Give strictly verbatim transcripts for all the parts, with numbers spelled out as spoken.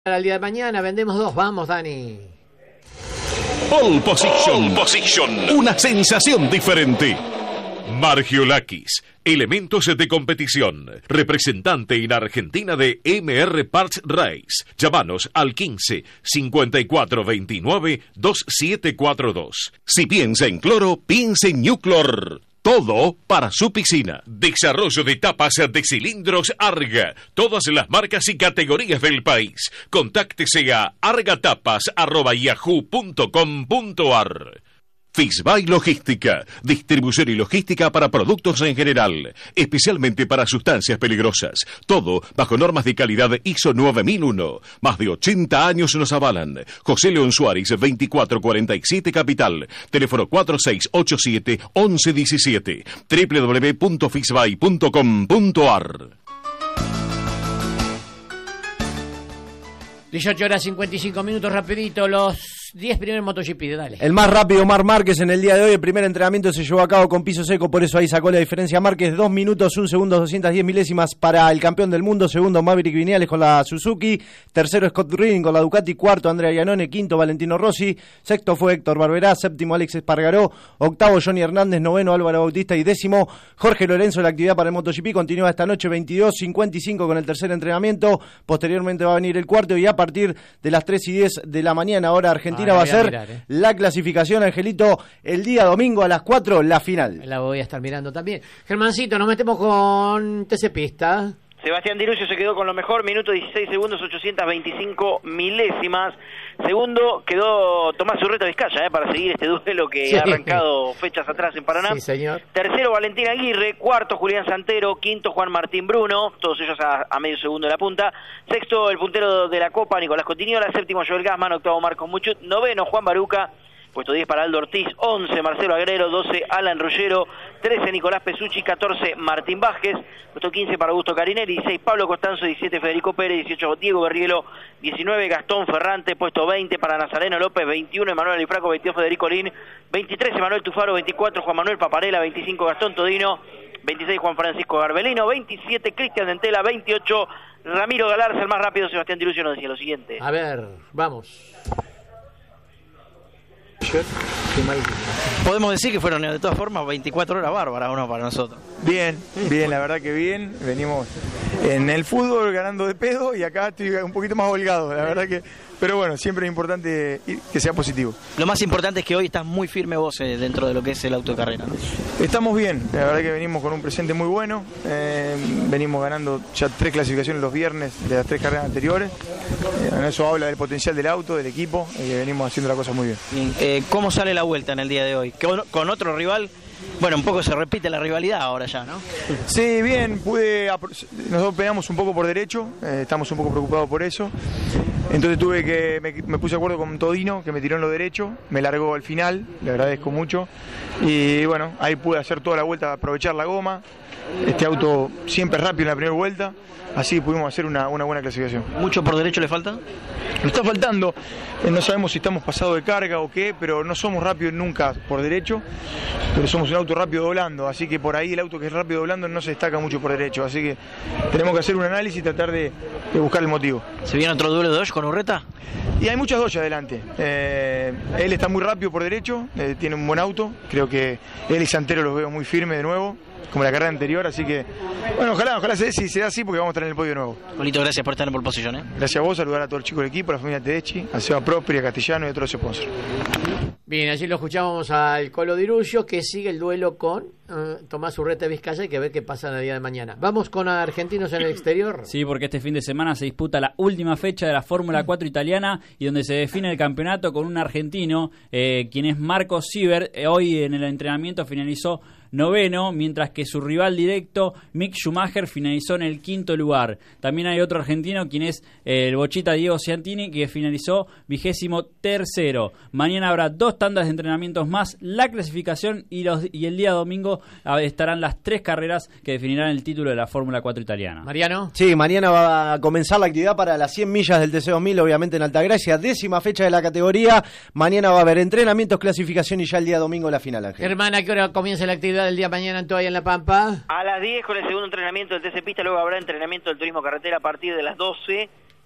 Al día de mañana vendemos dos. Vamos, Dani. Pole Position. Pole Position. Una sensación diferente. Margiolakis, elementos de competición, representante en Argentina de M R Parts Race. Llámanos al quince, cincuenta y cuatro veintinueve, veintisiete cuarenta y dos. Si piensa en cloro, piensa en Nuclor. Todo para su piscina. Desarrollo de tapas de cilindros Arga. Todas las marcas y categorías del país. Contáctese a argatapas arroba yahoo punto com punto ar. Fisbay Logística, distribución y logística para productos en general, especialmente para sustancias peligrosas. Todo bajo normas de calidad I S O nueve mil uno. Más de ochenta años nos avalan. José León Suárez, veinticuatro cuarenta y siete Capital. Teléfono cuatro seis ocho siete, once diecisiete. doble u doble u doble u punto fisbay punto com punto ar. dieciocho horas cincuenta y cinco minutos, rapidito, los diez primeros MotoGP, dale. El más rápido, Marc Márquez, en el día de hoy. El primer entrenamiento se llevó a cabo con piso seco, por eso ahí sacó la diferencia Márquez. Dos minutos, un segundo, doscientas diez milésimas para el campeón del mundo. Segundo, Maverick Viñales con la Suzuki. Tercero, Scott Redding con la Ducati. Cuarto, Andrea Iannone. Quinto, Valentino Rossi. Sexto fue Héctor Barberá. Séptimo, Alex Espargaró. Octavo, Johnny Hernández. Noveno, Álvaro Bautista. Y décimo, Jorge Lorenzo. La actividad para el MotoGP continúa esta noche, veintidós cincuenta y cinco con el tercer entrenamiento. Posteriormente va a venir el cuarto y a partir de las tres y diez de la mañana, ahora Argentina, ah, va a ser mirar, eh. la clasificación, Angelito, el día domingo a las cuatro, la final. La voy a estar mirando también. Germancito, nos metemos con T C Pista. Sebastián Di Lucio se quedó con lo mejor, minuto dieciséis segundos, ochocientas veinticinco milésimas. Segundo quedó Tomás Urreta Vizcaya, eh, para seguir este duelo que sí, ha arrancado fechas atrás en Paraná. Sí, señor. Tercero, Valentín Aguirre. Cuarto, Julián Santero. Quinto, Juan Martín Bruno. Todos ellos a, a medio segundo de la punta. Sexto, el puntero de la Copa, Nicolás Cotiñola. Séptimo, Joel Gassman. Octavo, Marcos Muchut. Noveno, Juan Baruca. Puesto diez para Aldo Ortiz, once Marcelo Agrero, doce Alan Ruggero, trece Nicolás Pesucci, catorce Martín Vázquez, puesto quince para Augusto Carinelli, dieciséis Pablo Costanzo, diecisiete Federico Pérez, dieciocho Diego Berrielo, diecinueve Gastón Ferrante, puesto veinte para Nazareno López, veintiuno Emanuel Alifraco, veintidós Federico Lin, veintitrés Emanuel Tufaro, veinticuatro Juan Manuel Paparela, veinticinco Gastón Todino, veintiséis Juan Francisco Garbelino, veintisiete Cristian Dentela, veintiocho Ramiro Galarza. El más rápido, Sebastián Di Lucio, nos decía lo siguiente. A ver, vamos. Podemos decir que fueron de todas formas veinticuatro horas bárbaras, ¿o no, para nosotros? Bien, bien, la verdad que bien. Venimos en el fútbol ganando de pedo y acá estoy un poquito más holgado, la verdad que... Pero bueno, siempre es importante que sea positivo. Lo más importante es que hoy estás muy firme vos eh, dentro de lo que es el auto de carrera, ¿no? Estamos bien, la verdad que venimos con un presente muy bueno. Eh, venimos ganando ya tres clasificaciones los viernes de las tres carreras anteriores. Eh, eso habla del potencial del auto, del equipo, y que venimos haciendo la cosa muy bien. bien. Eh, ¿Cómo sale la vuelta en el día de hoy? ¿Con, con otro rival? Bueno, un poco se repite la rivalidad ahora ya, ¿no? Sí, bien, pude... Nosotros pegamos un poco por derecho, eh, estamos un poco preocupados por eso. Entonces tuve que... Me, me puse de acuerdo con Todino, que me tiró en lo derecho, me largó al final, le agradezco mucho. Y bueno, ahí pude hacer toda la vuelta, aprovechar la goma. Este auto siempre rápido en la primera vuelta, así pudimos hacer una, una buena clasificación. ¿Mucho por derecho le falta? Lo está faltando, eh, no sabemos si estamos pasados de carga o qué, pero no somos rápidos nunca por derecho, pero somos un auto rápido doblando, así que por ahí el auto que es rápido doblando no se destaca mucho por derecho, así que tenemos que hacer un análisis y tratar de, de buscar el motivo. ¿Se viene otro duelo de Dodge con Urreta? Y hay muchas Dodge adelante, eh, él está muy rápido por derecho, eh, tiene un buen auto, creo que él y Santero los veo muy firmes de nuevo, como la carrera anterior, así que bueno, ojalá, ojalá se, si sea así, porque vamos a estar en el podio de nuevo. Colito, gracias por estar en pole position, ¿eh? Gracias a vos, saludar a todo el chico del equipo, a la familia Tedeschi, a Seba Propri, a Castellano y a otros sponsors. Bien, allí lo escuchábamos al Colo Di Lucio, que sigue el duelo con uh, Tomás Urreta Vizcaya, y que ver qué pasa en el día de mañana. Vamos con argentinos en el exterior. Sí, porque este fin de semana se disputa la última fecha de la Fórmula cuatro italiana y donde se define el campeonato con un argentino, eh, quien es Marco Sieber. Eh, hoy en el entrenamiento finalizó noveno, mientras que su rival directo, Mick Schumacher, finalizó en el quinto lugar. También hay otro argentino, quien es eh, el bochita Diego Ciantini, que finalizó vigésimo tercero. Mañana habrá dos tandas de entrenamientos más, la clasificación y, los, y el día domingo estarán las tres carreras que definirán el título de la Fórmula cuatro italiana. Mariano. Sí, mañana va a comenzar la actividad para las cien millas del T C dos mil, obviamente en Altagracia, décima fecha de la categoría. Mañana va a haber entrenamientos, clasificación y ya el día domingo la final, Ángel. Hermana, ¿a qué hora comienza la actividad del día de mañana en Toalla en La Pampa? A las diez con el segundo entrenamiento del T C Pista, luego habrá entrenamiento del turismo carretera a partir de las doce.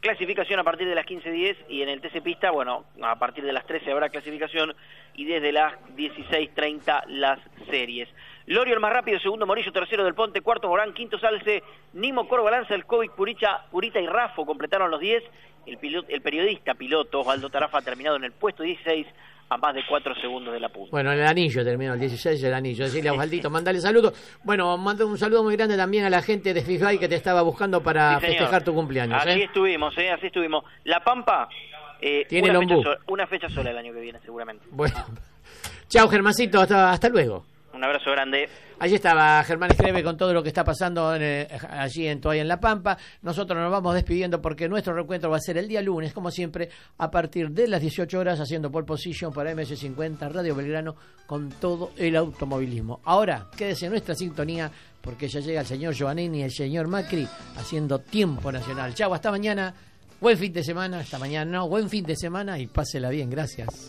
clasificación a partir de las quince diez y en el T C Pista, bueno, a partir de las trece habrá clasificación y desde las dieciséis treinta las series. Lorio el más rápido, segundo Morillo, tercero Del Ponte, cuarto Morán, quinto Salce, Nimo Corbalanza, El Kovic, Puricha, Purita y Rafo completaron los diez. El, piloto, el periodista piloto Osvaldo Tarafa ha terminado en el puesto dieciséis a más de cuatro segundos de la punta. Bueno, en el anillo terminó el dieciséis, el anillo. Decirle a Osvaldito, mandale saludos. Bueno, mando un saludo muy grande también a la gente de Fifay que te estaba buscando para sí, festejar tu cumpleaños. Así ¿eh? estuvimos, ¿eh? Así estuvimos. La Pampa, eh, tiene una, el fecha ombú. sola, una fecha sola el año que viene, seguramente. Bueno, chao Germancito, hasta, hasta luego. Un abrazo grande. Allí estaba Germán Escreve con todo lo que está pasando en, eh, allí en Toalla en La Pampa. Nosotros nos vamos despidiendo porque nuestro reencuentro va a ser el día lunes, como siempre, a partir de las dieciocho horas, haciendo pole position para M S cincuenta Radio Belgrano con todo el automovilismo. Ahora, quédese en nuestra sintonía porque ya llega el señor Giovannini y el señor Macri haciendo tiempo nacional. Chau, hasta mañana. Buen fin de semana. Hasta mañana, no, buen fin de semana y pásela bien. Gracias.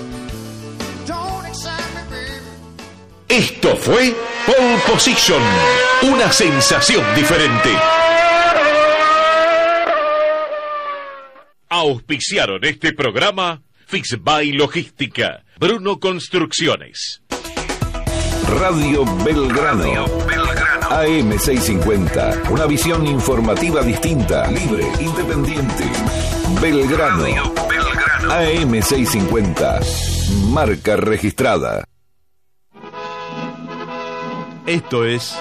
Esto fue Pole Position, una sensación diferente. Auspiciaron este programa Fixbay Logística, Bruno Construcciones. Radio Belgrano. Radio Belgrano. A M seiscientos cincuenta, una visión informativa distinta, libre, independiente. Belgrano. Radio Belgrano. A M seiscientos cincuenta, marca registrada. Esto es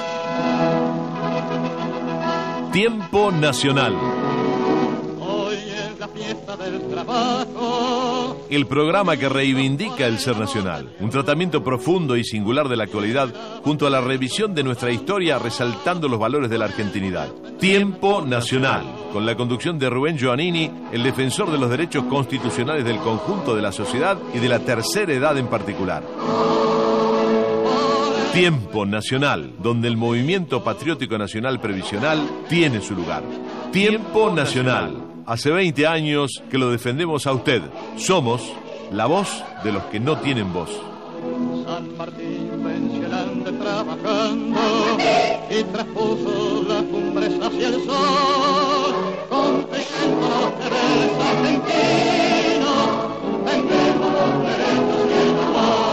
Tiempo Nacional. Hoy es la fiesta del trabajo. El programa que reivindica el ser nacional. Un tratamiento profundo y singular de la actualidad junto a la revisión de nuestra historia resaltando los valores de la argentinidad. Tiempo Nacional, con la conducción de Rubén Giovannini, el defensor de los derechos constitucionales del conjunto de la sociedad y de la tercera edad en particular. Tiempo Nacional, donde el movimiento patriótico nacional previsional tiene su lugar. Tiempo Nacional, hace veinte años que lo defendemos a usted. Somos la voz de los que no tienen voz. San Martín pensionante trabajando y traspuso las cumbres hacia el sol, conquistando los deberes argentinos, vendemos los derechos y el amor.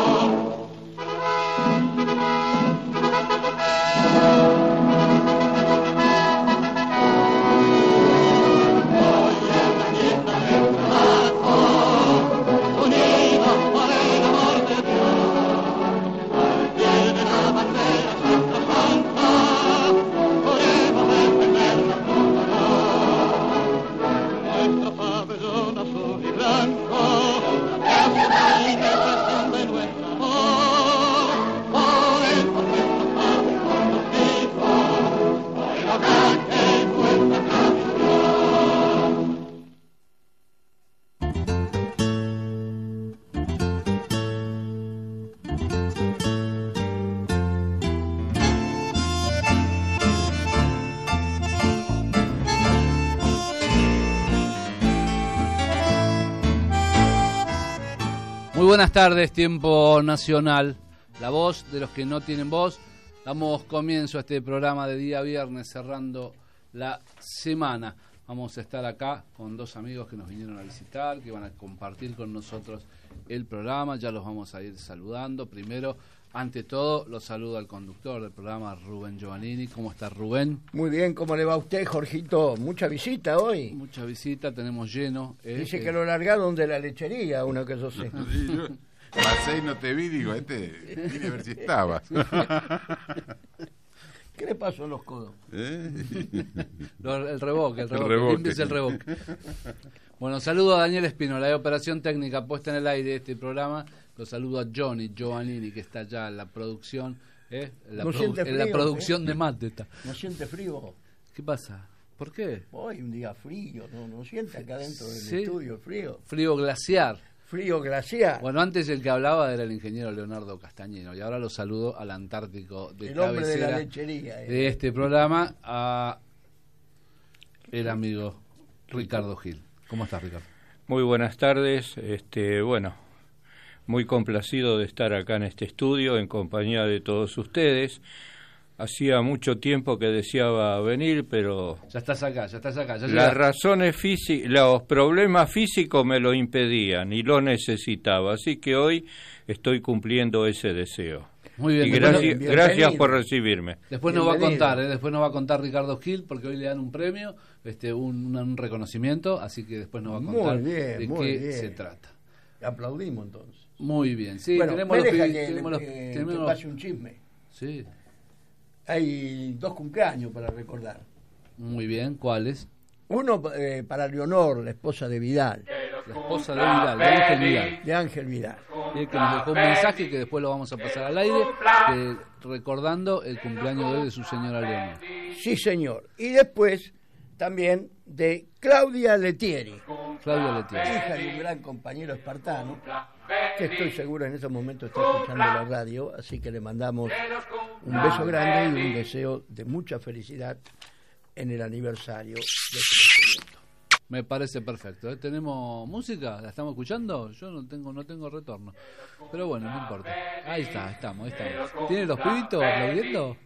Buenas tardes, Tiempo Nacional, la voz de los que no tienen voz. Damos comienzo a este programa de día viernes, cerrando la semana. Vamos a estar acá con dos amigos que nos vinieron a visitar, que van a compartir con nosotros el programa. Ya los vamos a ir saludando. Primero, ante todo, los saludo al conductor del programa, Rubén Giovannini. ¿Cómo está, Rubén? Muy bien, ¿cómo le va a usted, Jorgito? Mucha visita hoy. Mucha visita, tenemos lleno. Eh, Dice eh. que lo largaron de la lechería, uno que yo sé. Sí, yo pasé y no te vi, digo, este, vine a ver si estabas. ¿Qué le pasó a los codos? ¿Eh? Lo, el reboque, el reboque, el reboque. Limpies el reboque. Bueno, saludo a Daniel Espínola, de operación técnica puesta en el aire de este programa. Lo saludo a Johnny Giovannini, que está allá en la producción, ¿eh? en, la ¿No produ- siente en la frío, producción eh? de mate. Está. ¿No siente frío? ¿Qué pasa? ¿Por qué? Hoy un día frío, ¿no, no siente acá dentro del ¿Sí? estudio frío? Frío glaciar. Frío glaciar. Bueno, antes el que hablaba era el ingeniero Leonardo Castañino, y ahora lo saludo al Antártico de el hombre de la cabecera lechería. Eh. de este programa, a el amigo Ricardo Gil. ¿Cómo estás, Ricardo? Muy buenas tardes, este, bueno, muy complacido de estar acá en este estudio en compañía de todos ustedes. hacía mucho tiempo que deseaba venir, pero Ya estás acá, ya estás acá. Ya las llegaste. razones físicas, los problemas físicos me lo impedían y lo necesitaba, así que hoy estoy cumpliendo ese deseo. Muy bien, Y después gracias, no- gracias por recibirme. Después nos va a Bienvenido. contar, ¿eh? después nos va a contar Ricardo Gil, porque hoy le dan un premio, este, un, un reconocimiento, así que después nos va a contar Muy bien, de muy qué bien. se trata. Aplaudimos entonces. Muy bien, sí, Bueno, tenemos me los deja pibi- que, tenemos los- que- tenemos que los- pase un chisme. Sí, Hay dos cumpleaños para recordar. muy bien, ¿cuáles? Uno eh, para Leonor, la esposa de Vidal. La esposa de Vidal, de Ángel Vidal. De Ángel Vidal. Y que nos dejó un mensaje que después lo vamos a pasar al aire, eh, recordando el cumpleaños de hoy de su señora Leonor. Sí, señor. Y después también de Claudia Letieri, Claudia Letieri. hija de un gran compañero espartano, que estoy seguro en estos momentos está escuchando la radio, así que le mandamos un beso grande y un deseo de mucha felicidad en el aniversario de este nacimiento. Me parece perfecto. ¿eh? ¿Tenemos música? ¿La estamos escuchando? Yo no tengo no tengo retorno. Pero bueno, no importa. Ahí está, estamos, ahí estamos. ¿Tiene los pibitos aplaudiendo?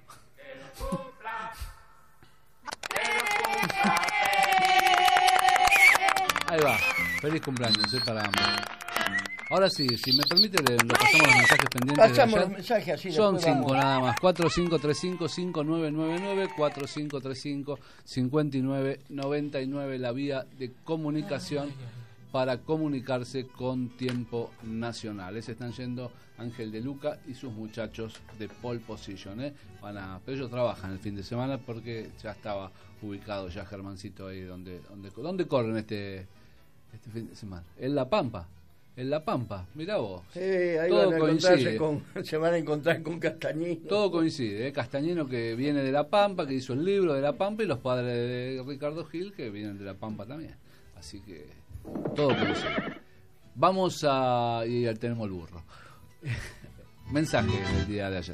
Ahí va. Feliz cumpleaños, ¿eh? Para ambos. Ahora sí, si me permite, le, le pasamos los mensajes pendientes. de Pasamos ayer. los mensajes así. Son después cinco vamos. nada más. cuatro cinco tres cinco cinco nueve nueve nueve, cuatro cinco tres cinco cinco nueve nueve nueve, la vía de comunicación para comunicarse con Tiempo Nacional. Se están yendo Ángel de Luca y sus muchachos de Pole Position. ¿eh? Van a, pero ellos trabajan el fin de semana porque ya estaba ubicado ya Germancito ahí donde, donde, donde corren este, este fin de semana. En La Pampa. En La Pampa, mirá vos. Sí, ahí Todo van a encontrarse coincide. con, se van a encontrar con Castañino. Todo coincide, ¿eh? Castañino que viene de La Pampa, que hizo el libro de La Pampa, y los padres de Ricardo Gil que vienen de La Pampa también. Así que todo coincide. Vamos a... y ahí tenemos el burro. Mensaje del día de ayer.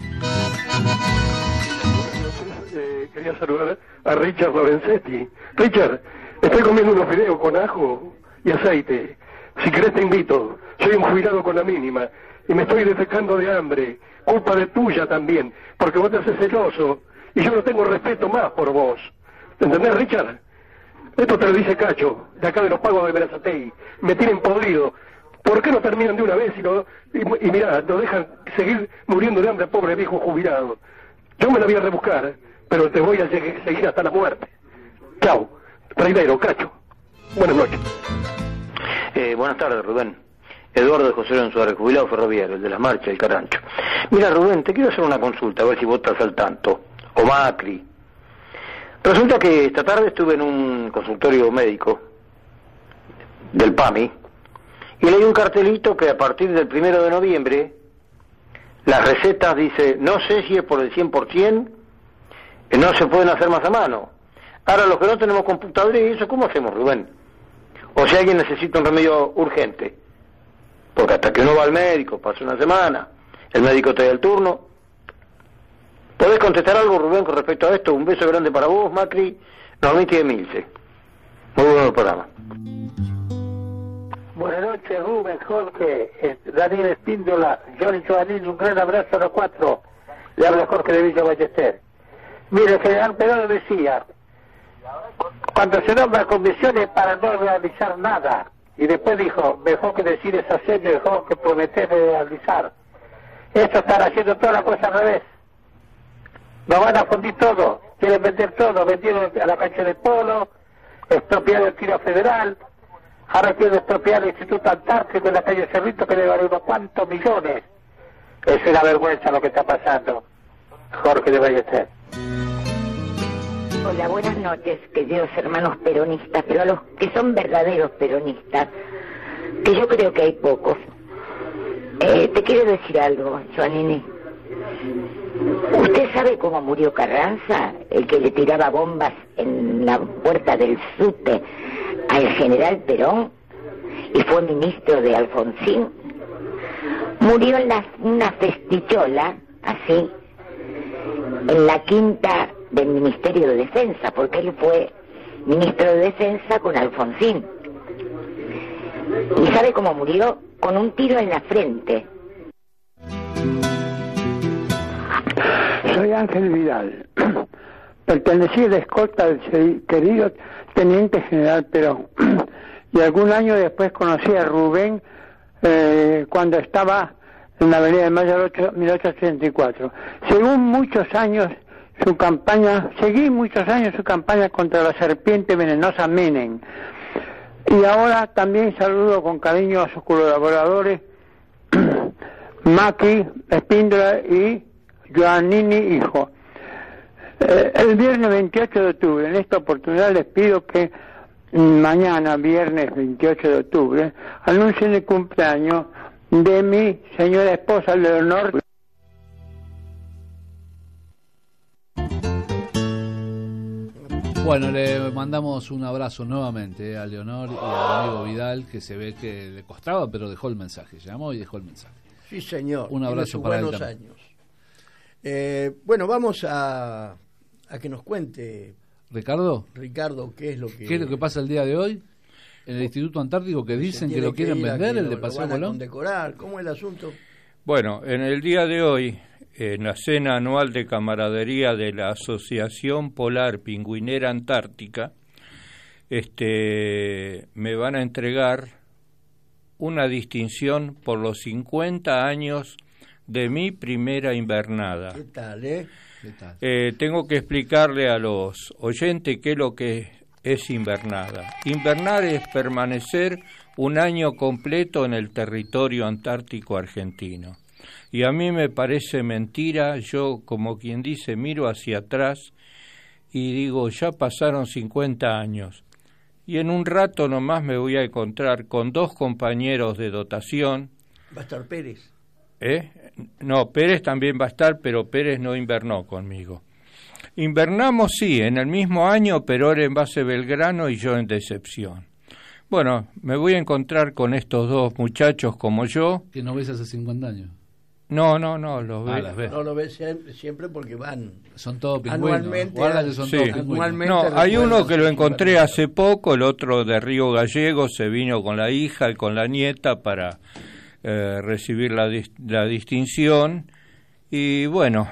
Eh, quería saludar a Richard Lorenzetti. Richard, estoy comiendo unos fideos con ajo y aceite. Si querés te invito. Soy un jubilado con la mínima y me estoy defecando de hambre. Culpa de tuya también, porque vos te haces celoso y yo no tengo respeto más por vos. ¿Entendés, Richard? Esto te lo dice Cacho, de acá de los pagos de Berazategui. Me tienen podrido. ¿Por qué no terminan de una vez y, lo, y, y mirá, lo dejan seguir muriendo de hambre, pobre viejo jubilado? Yo me la voy a rebuscar, pero te voy a seguir hasta la muerte. Chao. Traidero, Cacho. Buenas noches. Eh, buenas tardes, Rubén. Eduardo de José Lorenzo Suárez, jubilado ferroviario, el de las marchas del Carancho. Mira, Rubén, te quiero hacer una consulta, a ver si vos estás al tanto. O Macri. Resulta que esta tarde estuve en un consultorio médico del P A M I y leí un cartelito que a partir del primero de noviembre las recetas dice, no sé si es por el cien por ciento, que no se pueden hacer más a mano. Ahora, los que no tenemos computadora y eso, ¿cómo hacemos, Rubén? O si alguien necesita un remedio urgente, porque hasta que uno va al médico, pasa una semana, el médico te da el turno. ¿Podés contestar algo, Rubén, con respecto a esto? Un beso grande para vos, Macri, Normiti de Milce. Muy bueno el programa. Buenas noches, Rubén, Jorge, eh, Daniel Espíndola, Johnny Giovannini, un gran abrazo a los cuatro. Le habla Jorge de Villa Ballester. Mire, el general Perón decía, cuando se nombra comisiones para no realizar nada, y después dijo, mejor que decir es hacer, mejor que prometer es realizar. Esto están haciendo todas las cosas al revés. Nos van a fundir todo, quieren vender todo, vendieron a la cancha de polo, expropiaron el tiro federal, ahora quieren expropiar el Instituto Antártico en la calle Cerrito que le vale unos cuantos millones. Es una vergüenza lo que está pasando. Jorge de Ballester. Hola, buenas noches, queridos hermanos peronistas, pero a los que son verdaderos peronistas, que yo creo que hay pocos. Eh, te quiero decir algo, Giovannini. ¿Usted sabe cómo murió Carranza, el que le tiraba bombas en la puerta del SUTE al general Perón y fue ministro de Alfonsín? Murió en la, una festichola, así, en la quinta del Ministerio de Defensa, porque él fue ministro de Defensa con Alfonsín. ¿Y sabe cómo murió? Con un tiro en la frente. soy Ángel Vidal. Pertenecí a la escolta del querido Teniente General Perón. Y algún año después conocí a Rubén eh, cuando estaba en la Avenida de Mayo mil ochocientos ochenta y cuatro. Según muchos años su campaña, seguí muchos años su campaña contra la serpiente venenosa Menem. Y ahora también saludo con cariño a sus colaboradores Macri, Espíndola y Giovannini hijo. Eh, el viernes veintiocho de octubre, en esta oportunidad les pido que mañana, viernes veintiocho de octubre, anuncien el cumpleaños de mi señora esposa Leonor. Bueno, le mandamos un abrazo nuevamente eh, a Leonor y al amigo Vidal, que se ve que le costaba, pero dejó el mensaje, llamó y dejó el mensaje. Sí, señor. Un abrazo para él también. Años. Eh, bueno, vamos a, a que nos cuente Ricardo. Ricardo, ¿qué es lo que ¿Qué es lo que pasa el día de hoy en el Instituto Antártico, que dicen que lo quieren vender, el de Paseo Colón? Condecorar. ¿Cómo es el asunto? Bueno, en el día de hoy, en la cena anual de camaradería de la Asociación Polar Pingüinera Antártica, este, me van a entregar una distinción por los cincuenta años de mi primera invernada. ¿Qué tal, eh? ¿Qué tal? Eh, tengo que explicarle a los oyentes qué es lo que es invernada. Invernar es permanecer un año completo en el territorio antártico argentino. Y a mí me parece mentira, yo como quien dice miro hacia atrás y digo, ya pasaron cincuenta años. Y en un rato nomás me voy a encontrar con dos compañeros de dotación. ¿Va a estar Pérez? ¿Eh? No, Pérez también va a estar, pero Pérez no invernó conmigo. Invernamos, sí, en el mismo año, pero él en base Belgrano y yo en Decepción. Bueno, me voy a encontrar con estos dos muchachos como yo. ¿Que no ves hace cincuenta años? No, no, no, los ah, veo. No lo ves siempre, siempre porque van. Son todos pingüinos. Anualmente. Guarda que son sí. todos pingüinos. No, hay uno que lo encontré hace poco, el otro de Río Gallego, se vino con la hija y con la nieta para eh, recibir la, la distinción. Y bueno,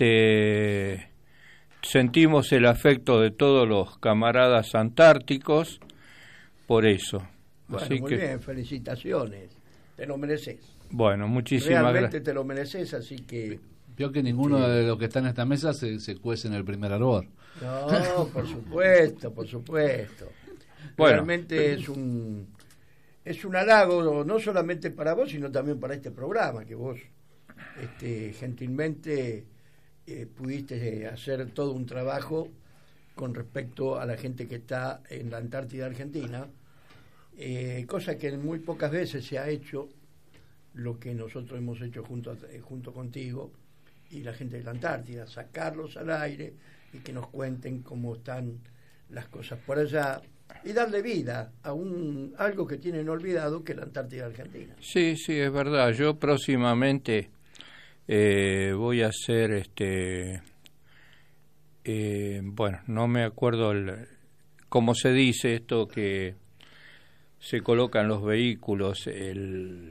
este sentimos el afecto de todos los camaradas antárticos por eso. Bueno, Así muy que, bien, felicitaciones. Te lo mereces. Bueno, muchísimas gracias. Realmente te lo mereces, así que... Vio que ninguno sí. de los que están en esta mesa se, se cuece en el primer arbor. No, por supuesto, por supuesto. Bueno. Realmente es un es un halago, no solamente para vos, sino también para este programa, que vos este, gentilmente eh, pudiste hacer todo un trabajo con respecto a la gente que está en la Antártida Argentina, eh, cosa que muy pocas veces se ha hecho, lo que nosotros hemos hecho junto, a, junto contigo y la gente de la Antártida, sacarlos al aire y que nos cuenten cómo están las cosas por allá y darle vida a un algo que tienen olvidado, que es la Antártida Argentina. Sí, sí, es verdad. Yo próximamente eh, voy a hacer, este, eh, bueno, no me acuerdo el, cómo se dice esto que se coloca en los vehículos, el...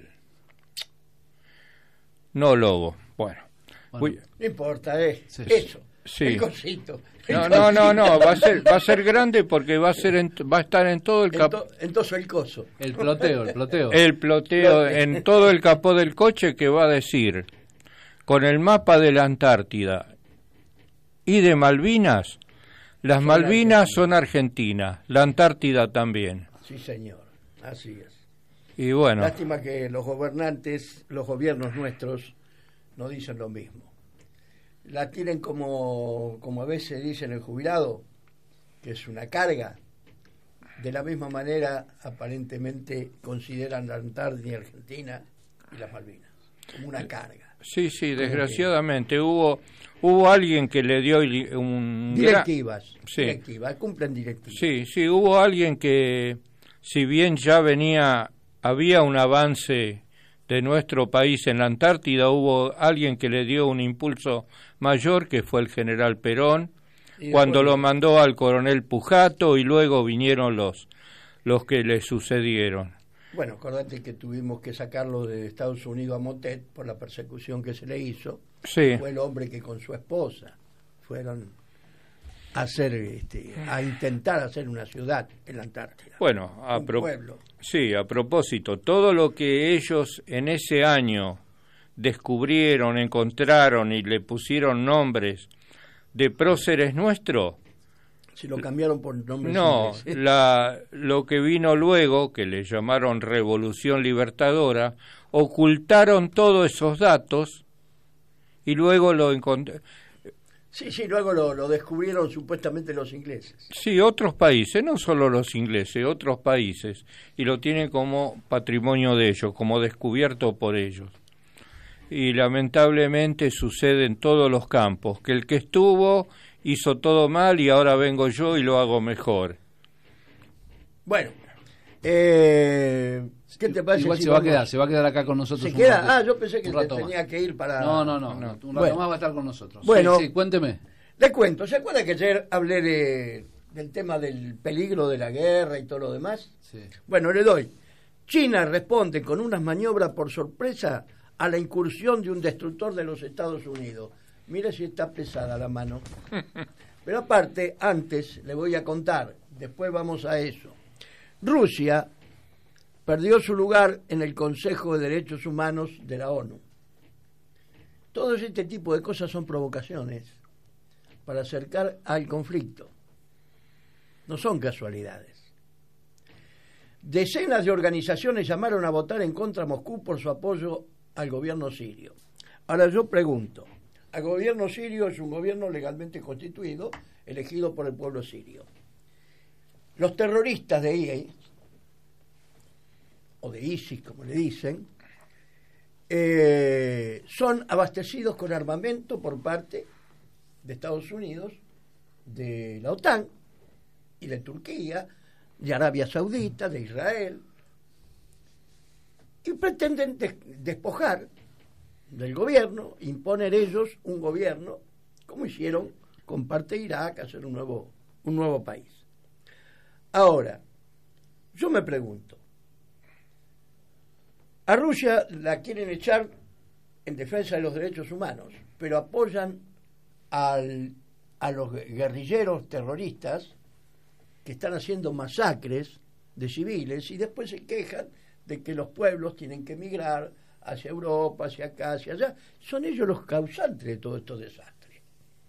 No logo, bueno. bueno voy... No importa, eh. Sí. Eso, sí. El cosito. El no, cosito. no, no, no, va a ser, va a ser grande porque va a ser, en, va a estar en todo el capó. Entonces el coso. El ploteo, el ploteo. El ploteo en todo el capó del coche, que va a decir, con el mapa de la Antártida y de Malvinas, las son Malvinas Argentina. Son Argentina, la Antártida también. Sí, señor, así es. Y bueno. Lástima que los gobernantes, los gobiernos nuestros, no dicen lo mismo. La tienen como, como a veces dicen el jubilado, que es una carga. De la misma manera, aparentemente, consideran la Antártida Argentina y las Malvinas como una carga. Sí, sí, desgraciadamente. Hubo hubo alguien que le dio un... Directivas, sí. directivas, cumplen directivas. Sí, sí, hubo alguien que, si bien ya venía... había un avance de nuestro país en la Antártida, hubo alguien que le dio un impulso mayor, que fue el general Perón, cuando lo mandó al coronel Pujato, y luego vinieron los, los que le sucedieron. Bueno, acordate que tuvimos que sacarlo de Estados Unidos a Motet por la persecución que se le hizo. Sí. Fue el hombre que con su esposa fueron a hacer, este, a intentar hacer una ciudad en la Antártida. Bueno, a un pro- pueblo. Sí, a propósito, todo lo que ellos en ese año descubrieron, encontraron y le pusieron nombres de próceres nuestros, Si lo cambiaron por nombres no, ingleses. la, lo que vino luego, que le llamaron Revolución Libertadora, ocultaron todos esos datos y luego lo encontraron. Sí, sí, luego lo, lo descubrieron supuestamente los ingleses. Sí, otros países, no solo los ingleses, otros países, y lo tienen como patrimonio de ellos, como descubierto por ellos. Y lamentablemente sucede en todos los campos, que el que estuvo hizo todo mal y ahora vengo yo y lo hago mejor. Bueno, eh, ¿qué te parece? Igual si se va a vamos- quedar, se va a quedar acá con nosotros. ¿Se un queda? rato- Ah, yo pensé que un te rato tenía más. que ir para... No, no, no, no, un rato Bueno. más va a estar con nosotros. Bueno, sí, sí, cuénteme. Le cuento, ¿se acuerda que ayer hablé de, del tema del peligro de la guerra y todo lo demás? Sí. Bueno, le doy. China responde con unas maniobras por sorpresa a la incursión de un destructor de los Estados Unidos. Mire si está pesada la mano. Pero aparte, antes le voy a contar, después vamos a eso. Rusia perdió su lugar en el Consejo de Derechos Humanos de la ONU. Todo este tipo de cosas son provocaciones para acercar al conflicto. No son casualidades. Decenas de organizaciones llamaron a votar en contra de Moscú por su apoyo al gobierno sirio. Ahora yo pregunto, el gobierno sirio es un gobierno legalmente constituido, elegido por el pueblo sirio. Los terroristas de I S, o de ISIS como le dicen, eh, son abastecidos con armamento por parte de Estados Unidos, de la OTAN y de Turquía, de Arabia Saudita, de Israel, y pretenden des- despojar del gobierno, imponer ellos un gobierno, como hicieron con parte de Irak, hacer un nuevo, un nuevo país. Ahora, yo me pregunto, a Rusia la quieren echar en defensa de los derechos humanos, pero apoyan al, a los guerrilleros terroristas que están haciendo masacres de civiles y después se quejan de que los pueblos tienen que emigrar hacia Europa, hacia acá, hacia allá. Son ellos los causantes de todos estos desastres.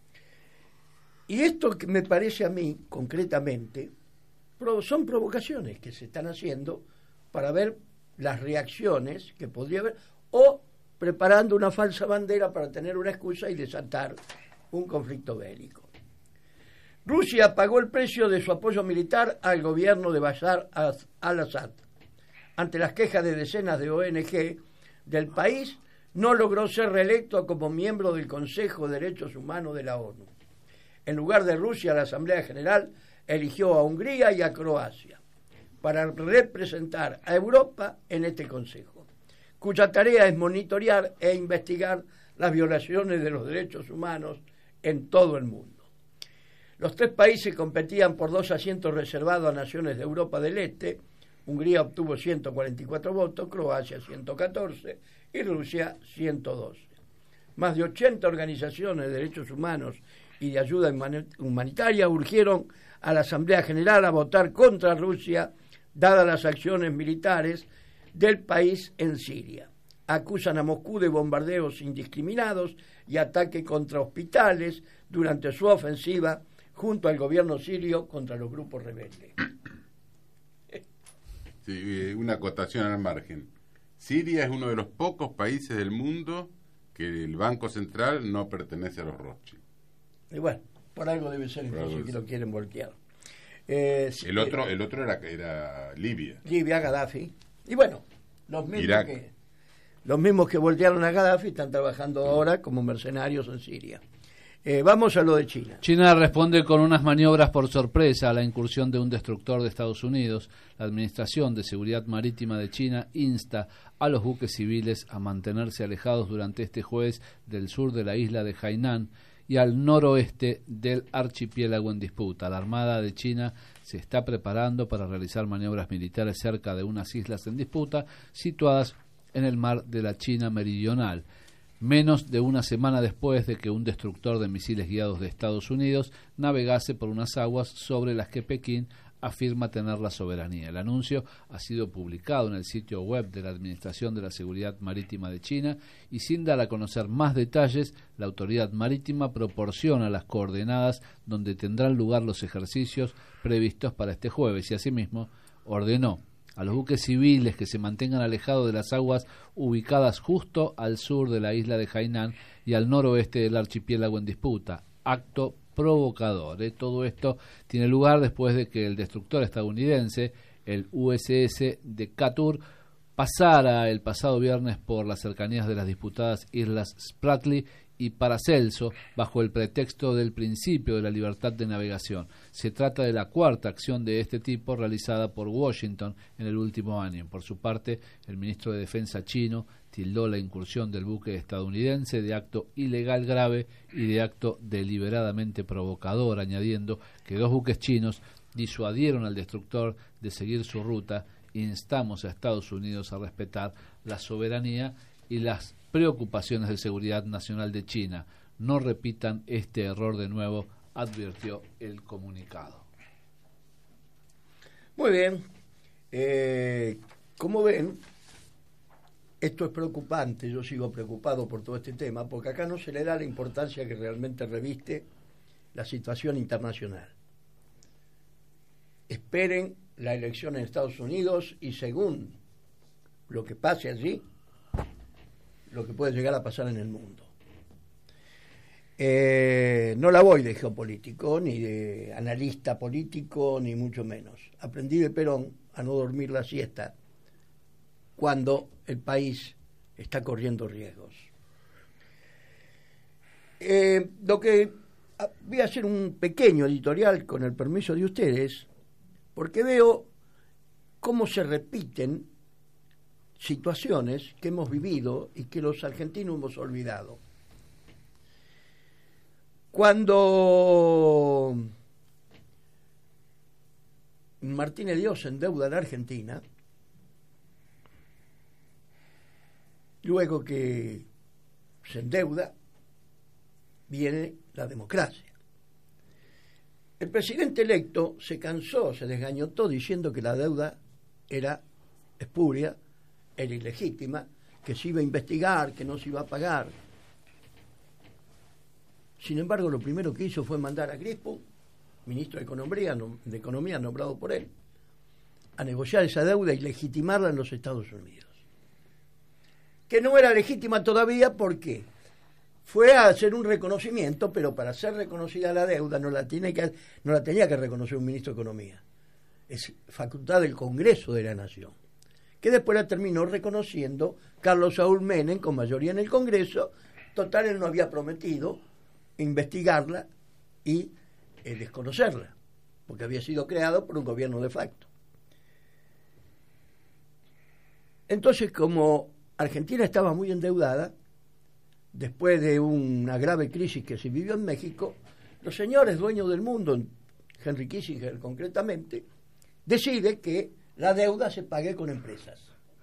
Y esto que me parece a mí, concretamente, pro- son provocaciones que se están haciendo para ver las reacciones que podría haber, o preparando una falsa bandera para tener una excusa y desatar un conflicto bélico. Rusia pagó el precio de su apoyo militar al gobierno de Bashar al-Assad. Ante las quejas de decenas de O N G del país, no logró ser reelecto como miembro del Consejo de Derechos Humanos de la ONU. En lugar de Rusia, la Asamblea General eligió a Hungría y a Croacia para representar a Europa en este Consejo, cuya tarea es monitorear e investigar las violaciones de los derechos humanos en todo el mundo. Los tres países competían por dos asientos reservados a naciones de Europa del Este. Hungría obtuvo ciento cuarenta y cuatro votos, Croacia ciento catorce y Rusia ciento doce. Más de ochenta organizaciones de derechos humanos y de ayuda humanitaria urgieron a la Asamblea General a votar contra Rusia, dadas las acciones militares del país en Siria. Acusan a Moscú de bombardeos indiscriminados y ataques contra hospitales durante su ofensiva junto al gobierno sirio contra los grupos rebeldes. Sí, eh, una acotación al margen. Siria es uno de los pocos países del mundo que el Banco Central no pertenece a los Rothschild. Y bueno, por algo debe ser Por entonces algo que sí. lo quieren voltear. Eh, sí, El otro, eh, el otro era, era Libia. Libia, Gaddafi. Y bueno, los mismos Irak. que los mismos que voltearon a Gaddafi están trabajando ahora como mercenarios en Siria. Eh, vamos a lo de China. China responde con unas maniobras por sorpresa a la incursión de un destructor de Estados Unidos. La Administración de Seguridad Marítima de China insta a los buques civiles a mantenerse alejados durante este jueves del sur de la isla de Hainan y al noroeste del archipiélago en disputa. La Armada de China se está preparando para realizar maniobras militares cerca de unas islas en disputa situadas en el mar de la China Meridional, menos de una semana después de que un destructor de misiles guiados de Estados Unidos navegase por unas aguas sobre las que Pekín afirma tener la soberanía. El anuncio ha sido publicado en el sitio web de la Administración de la Seguridad Marítima de China y, sin dar a conocer más detalles, la autoridad marítima proporciona las coordenadas donde tendrán lugar los ejercicios previstos para este jueves y, asimismo, ordenó a los buques civiles que se mantengan alejados de las aguas ubicadas justo al sur de la isla de Hainan y al noroeste del archipiélago en disputa. Acto provocador. ¿eh? Todo esto tiene lugar después de que el destructor estadounidense, el U S S Decatur, pasara el pasado viernes por las cercanías de las disputadas islas Spratly y Paracelso bajo el pretexto del principio de la libertad de navegación. Se trata de la cuarta acción de este tipo realizada por Washington en el último año. Por su parte, el ministro de Defensa chino tildó la incursión del buque estadounidense de acto ilegal grave y de acto deliberadamente provocador, añadiendo que dos buques chinos disuadieron al destructor de seguir su ruta. Instamos a Estados Unidos a respetar la soberanía y las preocupaciones de seguridad nacional de China. No repitan este error de nuevo, advirtió el comunicado. Muy bien. Eh, como ven, esto es preocupante. Yo sigo preocupado por todo este tema, porque acá no se le da la importancia que realmente reviste la situación internacional. Esperen la elección en Estados Unidos y, según lo que pase allí, lo que puede llegar a pasar en el mundo. Eh, no la voy de geopolítico, ni de analista político, ni mucho menos. Aprendí de Perón a no dormir la siesta cuando el país está corriendo riesgos. Eh, lo que voy a hacer un pequeño editorial con el permiso de ustedes, porque veo cómo se repiten situaciones que hemos vivido y que los argentinos hemos olvidado. Cuando Martínez Dios se endeuda en Argentina, luego que se endeuda, viene la democracia. El presidente electo se cansó, se desgañotó diciendo que la deuda era espuria, era ilegítima, que se iba a investigar, que no se iba a pagar. Sin embargo, lo primero que hizo fue mandar a Crespo, ministro de Economía, de Economía nombrado por él, a negociar esa deuda y legitimarla en los Estados Unidos. Que no era legítima todavía, ¿por qué? Fue a hacer un reconocimiento, pero para ser reconocida la deuda no la, tiene que, no la tenía que reconocer un ministro de Economía. Es facultad del Congreso de la Nación, que después la terminó reconociendo Carlos Saúl Menem con mayoría en el Congreso. Total, él no había prometido investigarla y eh, desconocerla, porque había sido creado por un gobierno de facto. Entonces, como Argentina estaba muy endeudada, después de una grave crisis que se vivió en México, los señores dueños del mundo, Henry Kissinger concretamente, decide que la deuda se pague con empresas.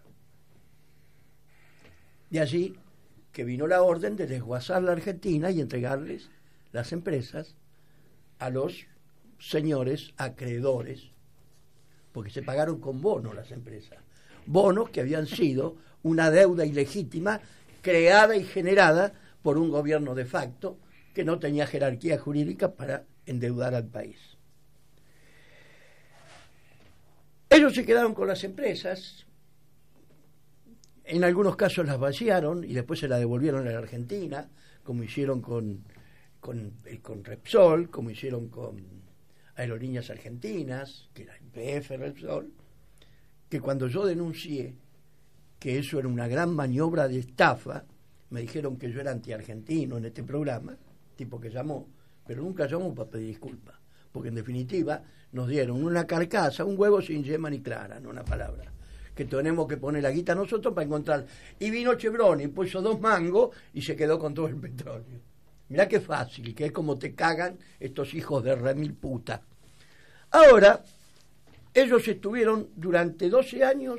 De allí que vino la orden de desguazar la Argentina y entregarles las empresas a los señores acreedores, porque se pagaron con bonos las empresas. Bonos que habían sido una deuda ilegítima creada y generada por un gobierno de facto que no tenía jerarquía jurídica para endeudar al país. Ellos se quedaron con las empresas, en algunos casos las vaciaron y después se las devolvieron a la Argentina, como hicieron con, con, con Repsol, como hicieron con Aerolíneas Argentinas, que era I P F Repsol, que cuando yo denuncié que eso era una gran maniobra de estafa, me dijeron que yo era antiargentino en este programa, tipo que llamó, pero nunca llamó para pedir disculpas, porque en definitiva nos dieron una carcasa, un huevo sin yema ni clara, no una palabra, que tenemos que poner la guita nosotros para encontrar. Y vino Chevron y puso dos mangos y se quedó con todo el petróleo. Mirá qué fácil, que es como te cagan estos hijos de remil puta. Ahora, ellos estuvieron durante doce años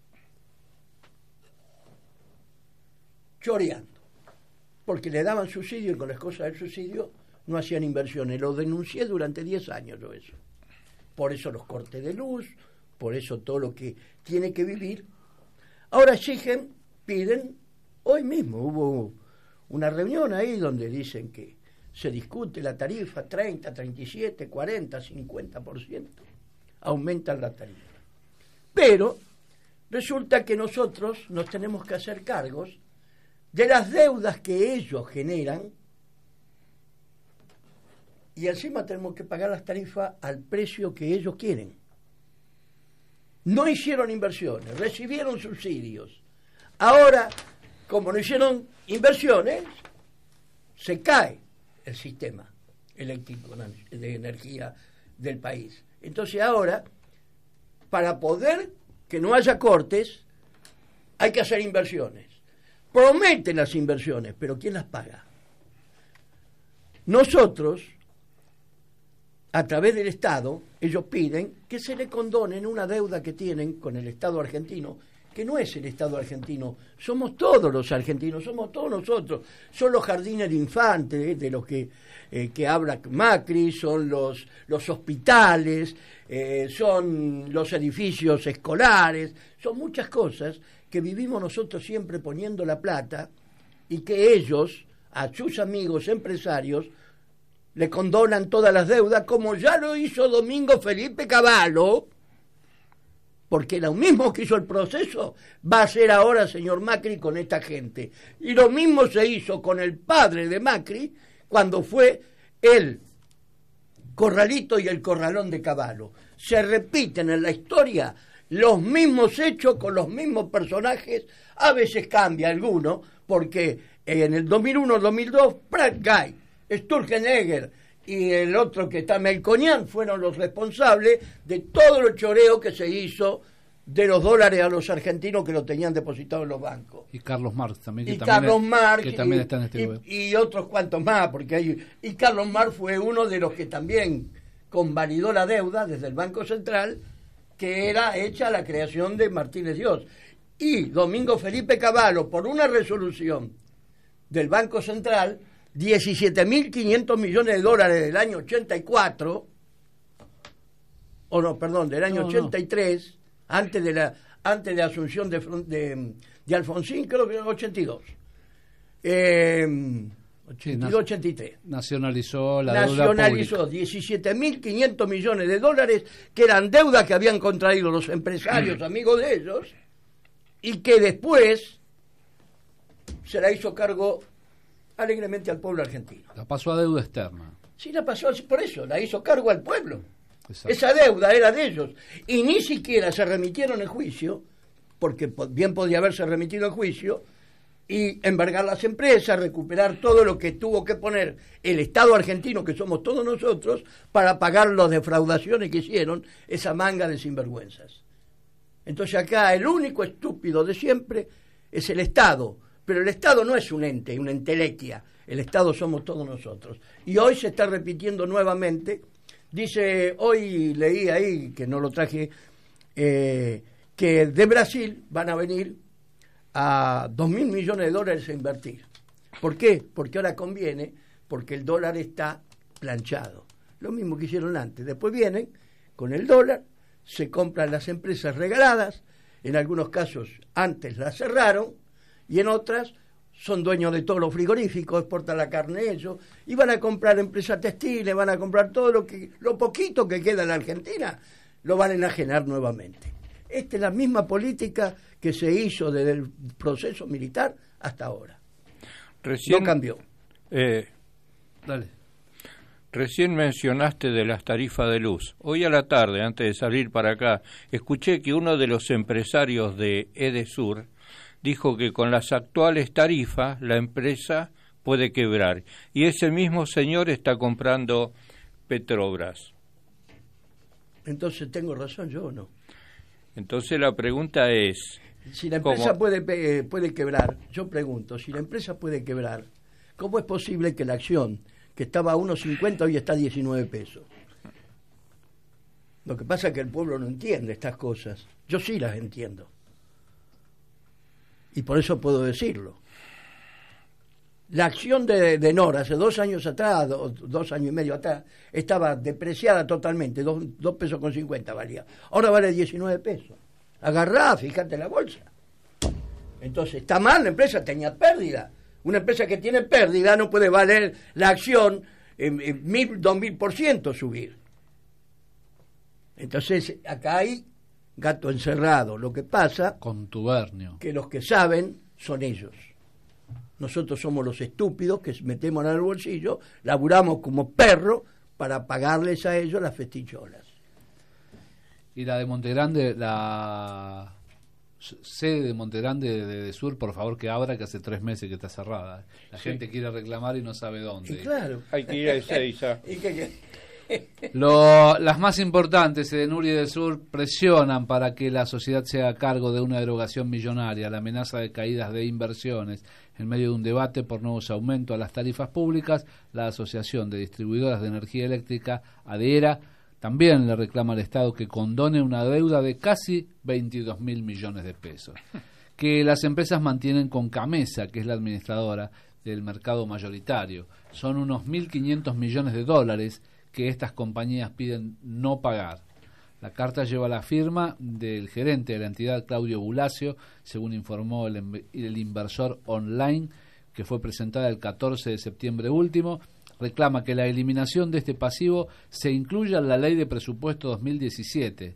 choreando, porque le daban subsidio y con las cosas del subsidio no hacían inversiones. Lo denuncié durante diez años yo eso. Por eso los cortes de luz, por eso todo lo que tiene que vivir. Ahora exigen, piden, hoy mismo hubo una reunión ahí donde dicen que se discute la tarifa treinta, treinta y siete, cuarenta, cincuenta por ciento. Aumentan la tarifa. Pero resulta que nosotros nos tenemos que hacer cargos de las deudas que ellos generan y encima tenemos que pagar las tarifas al precio que ellos quieren. No hicieron inversiones, recibieron subsidios. Ahora, como no hicieron inversiones, se cae el sistema eléctrico de energía del país. Entonces ahora, para poder que no haya cortes, hay que hacer inversiones. Prometen las inversiones, pero ¿quién las paga? Nosotros, a través del Estado, ellos piden que se le condonen una deuda que tienen con el Estado argentino, que no es el Estado argentino, somos todos los argentinos, somos todos nosotros, son los jardines de infantes de los que, eh, que habla Macri, son los, los hospitales, eh, son los edificios escolares, son muchas cosas que vivimos nosotros siempre poniendo la plata y que ellos, a sus amigos empresarios, le condonan todas las deudas, como ya lo hizo Domingo Felipe Cavallo, porque lo mismo que hizo el proceso va a hacer ahora señor Macri con esta gente. Y lo mismo se hizo con el padre de Macri cuando fue el Corralito y el Corralón de Cavallo. Se repiten en la historia los mismos hechos con los mismos personajes, a veces cambia alguno, porque en el dos mil uno dos mil dos, Pratt Guy, Sturzenegger y el otro que está Melconian fueron los responsables de todo el choreo que se hizo de los dólares a los argentinos que lo tenían depositado en los bancos. Y Carlos Marx también, que y también, Carlos es, Marx, que también y, está en este y, lugar. Y otros cuantos más, porque hay, y Carlos Marx fue uno de los que también convalidó la deuda desde el Banco Central, que era hecha la creación de Martínez Dios. Y Domingo Felipe Cavallo, por una resolución del Banco Central, diecisiete mil quinientos millones de dólares del año ochenta y cuatro, o no, perdón, del año no, ochenta y tres, no. antes de la antes de asunción de, de, de Alfonsín, creo que era ochenta y dos. Eh, ochenta y dos, ochenta y tres. Nacionalizó la Nacionalizó deuda diecisiete mil quinientos millones de dólares, que eran deudas que habían contraído los empresarios, amigos de ellos, y que después se la hizo cargo alegremente al pueblo argentino. La pasó a deuda externa. Sí, la pasó, por eso, la hizo cargo al pueblo. Exacto. Esa deuda era de ellos. Y ni siquiera se remitieron en juicio, porque bien podía haberse remitido en juicio, y embargar las empresas, recuperar todo lo que tuvo que poner el Estado argentino, que somos todos nosotros, para pagar las defraudaciones que hicieron esa manga de sinvergüenzas. Entonces acá el único estúpido de siempre es el Estado. Pero el Estado no es un ente, una entelequia. El Estado somos todos nosotros. Y hoy se está repitiendo nuevamente. Dice, hoy leí ahí, que no lo traje, eh, que de Brasil van a venir a dos mil millones de dólares a invertir. ¿Por qué? Porque ahora conviene, porque el dólar está planchado. Lo mismo que hicieron antes. Después vienen con el dólar, se compran las empresas regaladas, en algunos casos antes las cerraron, y en otras son dueños de todos los frigoríficos, exportan la carne ellos, y van a comprar empresas textiles, van a comprar todo lo que lo poquito que queda en la Argentina, lo van a enajenar nuevamente. Esta es la misma política que se hizo desde el proceso militar hasta ahora. Recién, no cambió. Eh, Dale. Recién mencionaste de las tarifas de luz. Hoy a la tarde, antes de salir para acá, escuché que uno de los empresarios de Edesur dijo que con las actuales tarifas la empresa puede quebrar. Y ese mismo señor está comprando Petrobras. Entonces, ¿tengo razón yo o no? Entonces la pregunta es... Si la empresa puede, eh, puede quebrar, yo pregunto, si la empresa puede quebrar, ¿cómo es posible que la acción, que estaba a uno cincuenta, hoy está a diecinueve pesos? Lo que pasa es que el pueblo no entiende estas cosas. Yo sí las entiendo. Y por eso puedo decirlo. La acción de, de Nora hace dos años atrás, do, dos años y medio atrás, estaba depreciada totalmente, dos, dos pesos con cincuenta valía. Ahora vale diecinueve pesos. Agarrá, fíjate en la bolsa. Entonces, está mal, la empresa tenía pérdida. Una empresa que tiene pérdida no puede valer la acción en, en mil, dos mil por ciento subir. Entonces, acá hay gato encerrado. Lo que pasa, contubernio, que los que saben son ellos. Nosotros somos los estúpidos que metemos en el bolsillo, laburamos como perro para pagarles a ellos las festicholas. Y la de Montegrande, la sede de Montegrande de, de, de Sur, por favor que abra, que hace tres meses que está cerrada. La Sí. gente quiere reclamar y no sabe dónde. Y claro. Hay que ir a Ezeiza. ¿Y qué, qué? Lo, las más importantes, Edenur y Edesur, presionan para que la sociedad se haga cargo de una erogación millonaria, la amenaza de caídas de inversiones. En medio de un debate por nuevos aumentos a las tarifas públicas, la Asociación de Distribuidoras de Energía Eléctrica, ADERA, también le reclama al Estado que condone una deuda de casi veintidós mil millones de pesos, que las empresas mantienen con Camesa, que es la administradora del mercado mayoritario. Son unos mil quinientos millones de dólares que estas compañías piden no pagar. La carta lleva la firma del gerente de la entidad, Claudio Bulacio, según informó el, el inversor online, que fue presentada el catorce de septiembre último. Reclama que la eliminación de este pasivo se incluya en la Ley de Presupuesto dos mil diecisiete,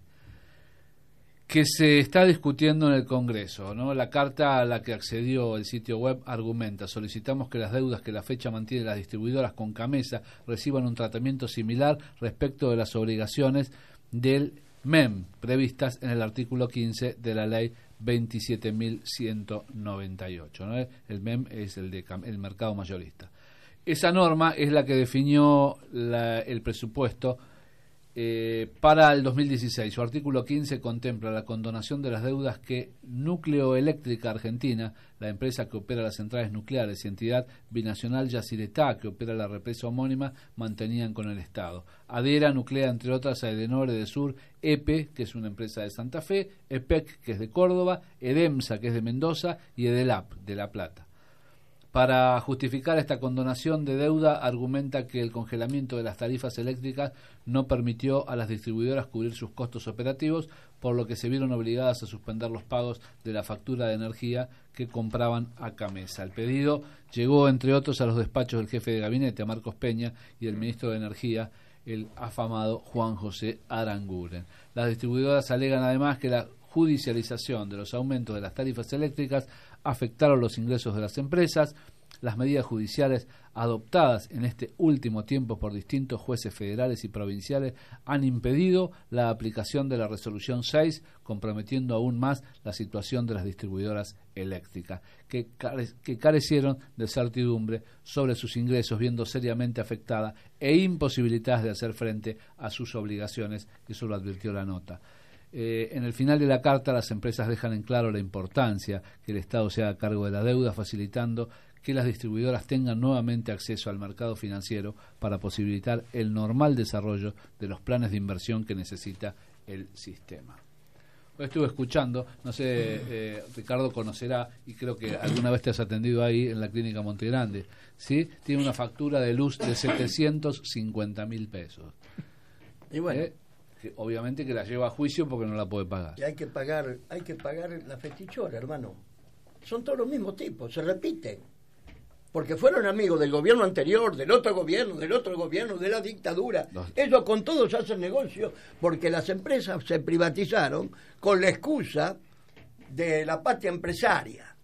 que se está discutiendo en el Congreso, ¿no? La carta a la que accedió el sitio web argumenta: solicitamos que las deudas que la fecha mantiene las distribuidoras con Camesa reciban un tratamiento similar respecto de las obligaciones del M E M previstas en el artículo quince de la ley veintisiete mil ciento noventa y ocho, ¿no? El M E M es el de el mercado mayorista. Esa norma es la que definió la, el presupuesto Eh, para el dos mil dieciséis. Su artículo quince contempla la condonación de las deudas que Nucleoeléctrica Argentina, la empresa que opera las centrales nucleares, y entidad binacional Yacyretá, que opera la represa homónima, mantenían con el Estado. ADERA nuclea, entre otras, a Edenor, Edesur, E P E, que es una empresa de Santa Fe, E P E C, que es de Córdoba, EDEMSA, que es de Mendoza, y EDELAP, de La Plata. Para justificar esta condonación de deuda, argumenta que el congelamiento de las tarifas eléctricas no permitió a las distribuidoras cubrir sus costos operativos, por lo que se vieron obligadas a suspender los pagos de la factura de energía que compraban a Camesa. El pedido llegó, entre otros, a los despachos del jefe de gabinete, a Marcos Peña, y del ministro de Energía, el afamado Juan José Aranguren. Las distribuidoras alegan además que la judicialización de los aumentos de las tarifas eléctricas afectaron los ingresos de las empresas. Las medidas judiciales adoptadas en este último tiempo por distintos jueces federales y provinciales han impedido la aplicación de la resolución seis, comprometiendo aún más la situación de las distribuidoras eléctricas, que, care que carecieron de certidumbre sobre sus ingresos, viendo seriamente afectada e imposibilitadas de hacer frente a sus obligaciones. Eso lo advirtió la nota. Eh, en el final de la carta, las empresas dejan en claro la importancia que el Estado se haga cargo de la deuda, facilitando que las distribuidoras tengan nuevamente acceso al mercado financiero para posibilitar el normal desarrollo de los planes de inversión que necesita el sistema. Hoy estuve escuchando, no sé, eh, Ricardo conocerá, y creo que alguna vez te has atendido ahí en la clínica Montegrande, ¿sí? Tiene una factura de luz de setecientos cincuenta mil pesos. Y bueno, ¿Eh? que obviamente que la lleva a juicio porque no la puede pagar. y hay que pagar, hay que pagar la festichola, hermano. Son todos los mismos tipos, se repiten. Porque fueron amigos del gobierno anterior, del otro gobierno, del otro gobierno, de la dictadura. Los... Ellos con todos hacen negocio porque las empresas se privatizaron con la excusa de la patria empresaria.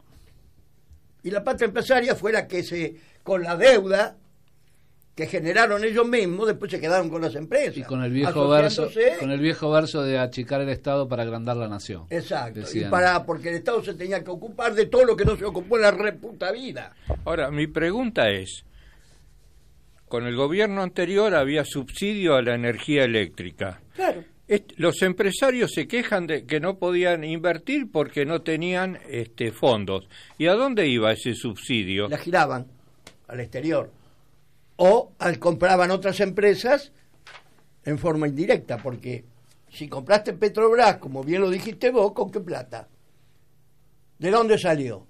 Y la patria empresaria fue la que se, con la deuda que generaron ellos mismos, después se quedaron con las empresas. Y con el viejo verso, con el viejo verso de achicar el Estado para agrandar la nación. Exacto. Decían. Y para, porque el Estado se tenía que ocupar de todo lo que no se ocupó en la reputa vida. Ahora, mi pregunta es, con el gobierno anterior había subsidio a la energía eléctrica. Claro. Los empresarios se quejan de que no podían invertir porque no tenían este, fondos. ¿Y a dónde iba ese subsidio? La giraban al exterior. O al compraban otras empresas en forma indirecta, porque Si compraste Petrobras, como bien lo dijiste vos, ¿con qué plata? ¿De dónde salió?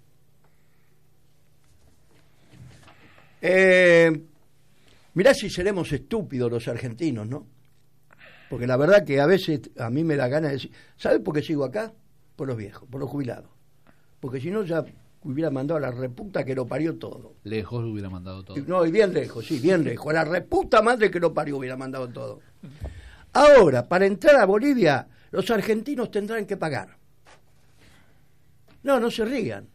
Eh, mirá si seremos estúpidos los argentinos, ¿no? Porque la verdad que a veces a mí me da ganas de decir, ¿sabes por qué sigo acá? Por los viejos, por los jubilados. Porque si no ya hubiera mandado a la reputa que lo parió todo. Lejos lo hubiera mandado todo. No, y bien lejos, sí, bien lejos. A la reputa madre que lo parió hubiera mandado todo. Ahora, para entrar a Bolivia, los argentinos tendrán que pagar. No, no se rían.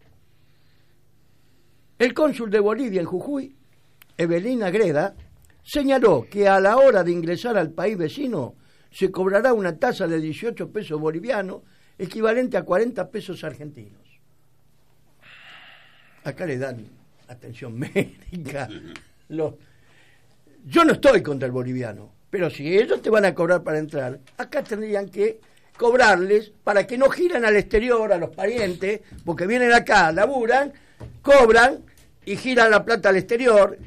El cónsul de Bolivia en Jujuy, Evelina Greda, señaló que a la hora de ingresar al país vecino se cobrará una tasa de dieciocho pesos bolivianos, equivalente a cuarenta pesos argentinos. Acá le dan atención médica. Los... Yo no estoy contra el boliviano, pero si ellos te van a cobrar para entrar, acá tendrían que cobrarles para que no giren al exterior a los parientes, porque vienen acá, laburan, cobran y giran la plata al exterior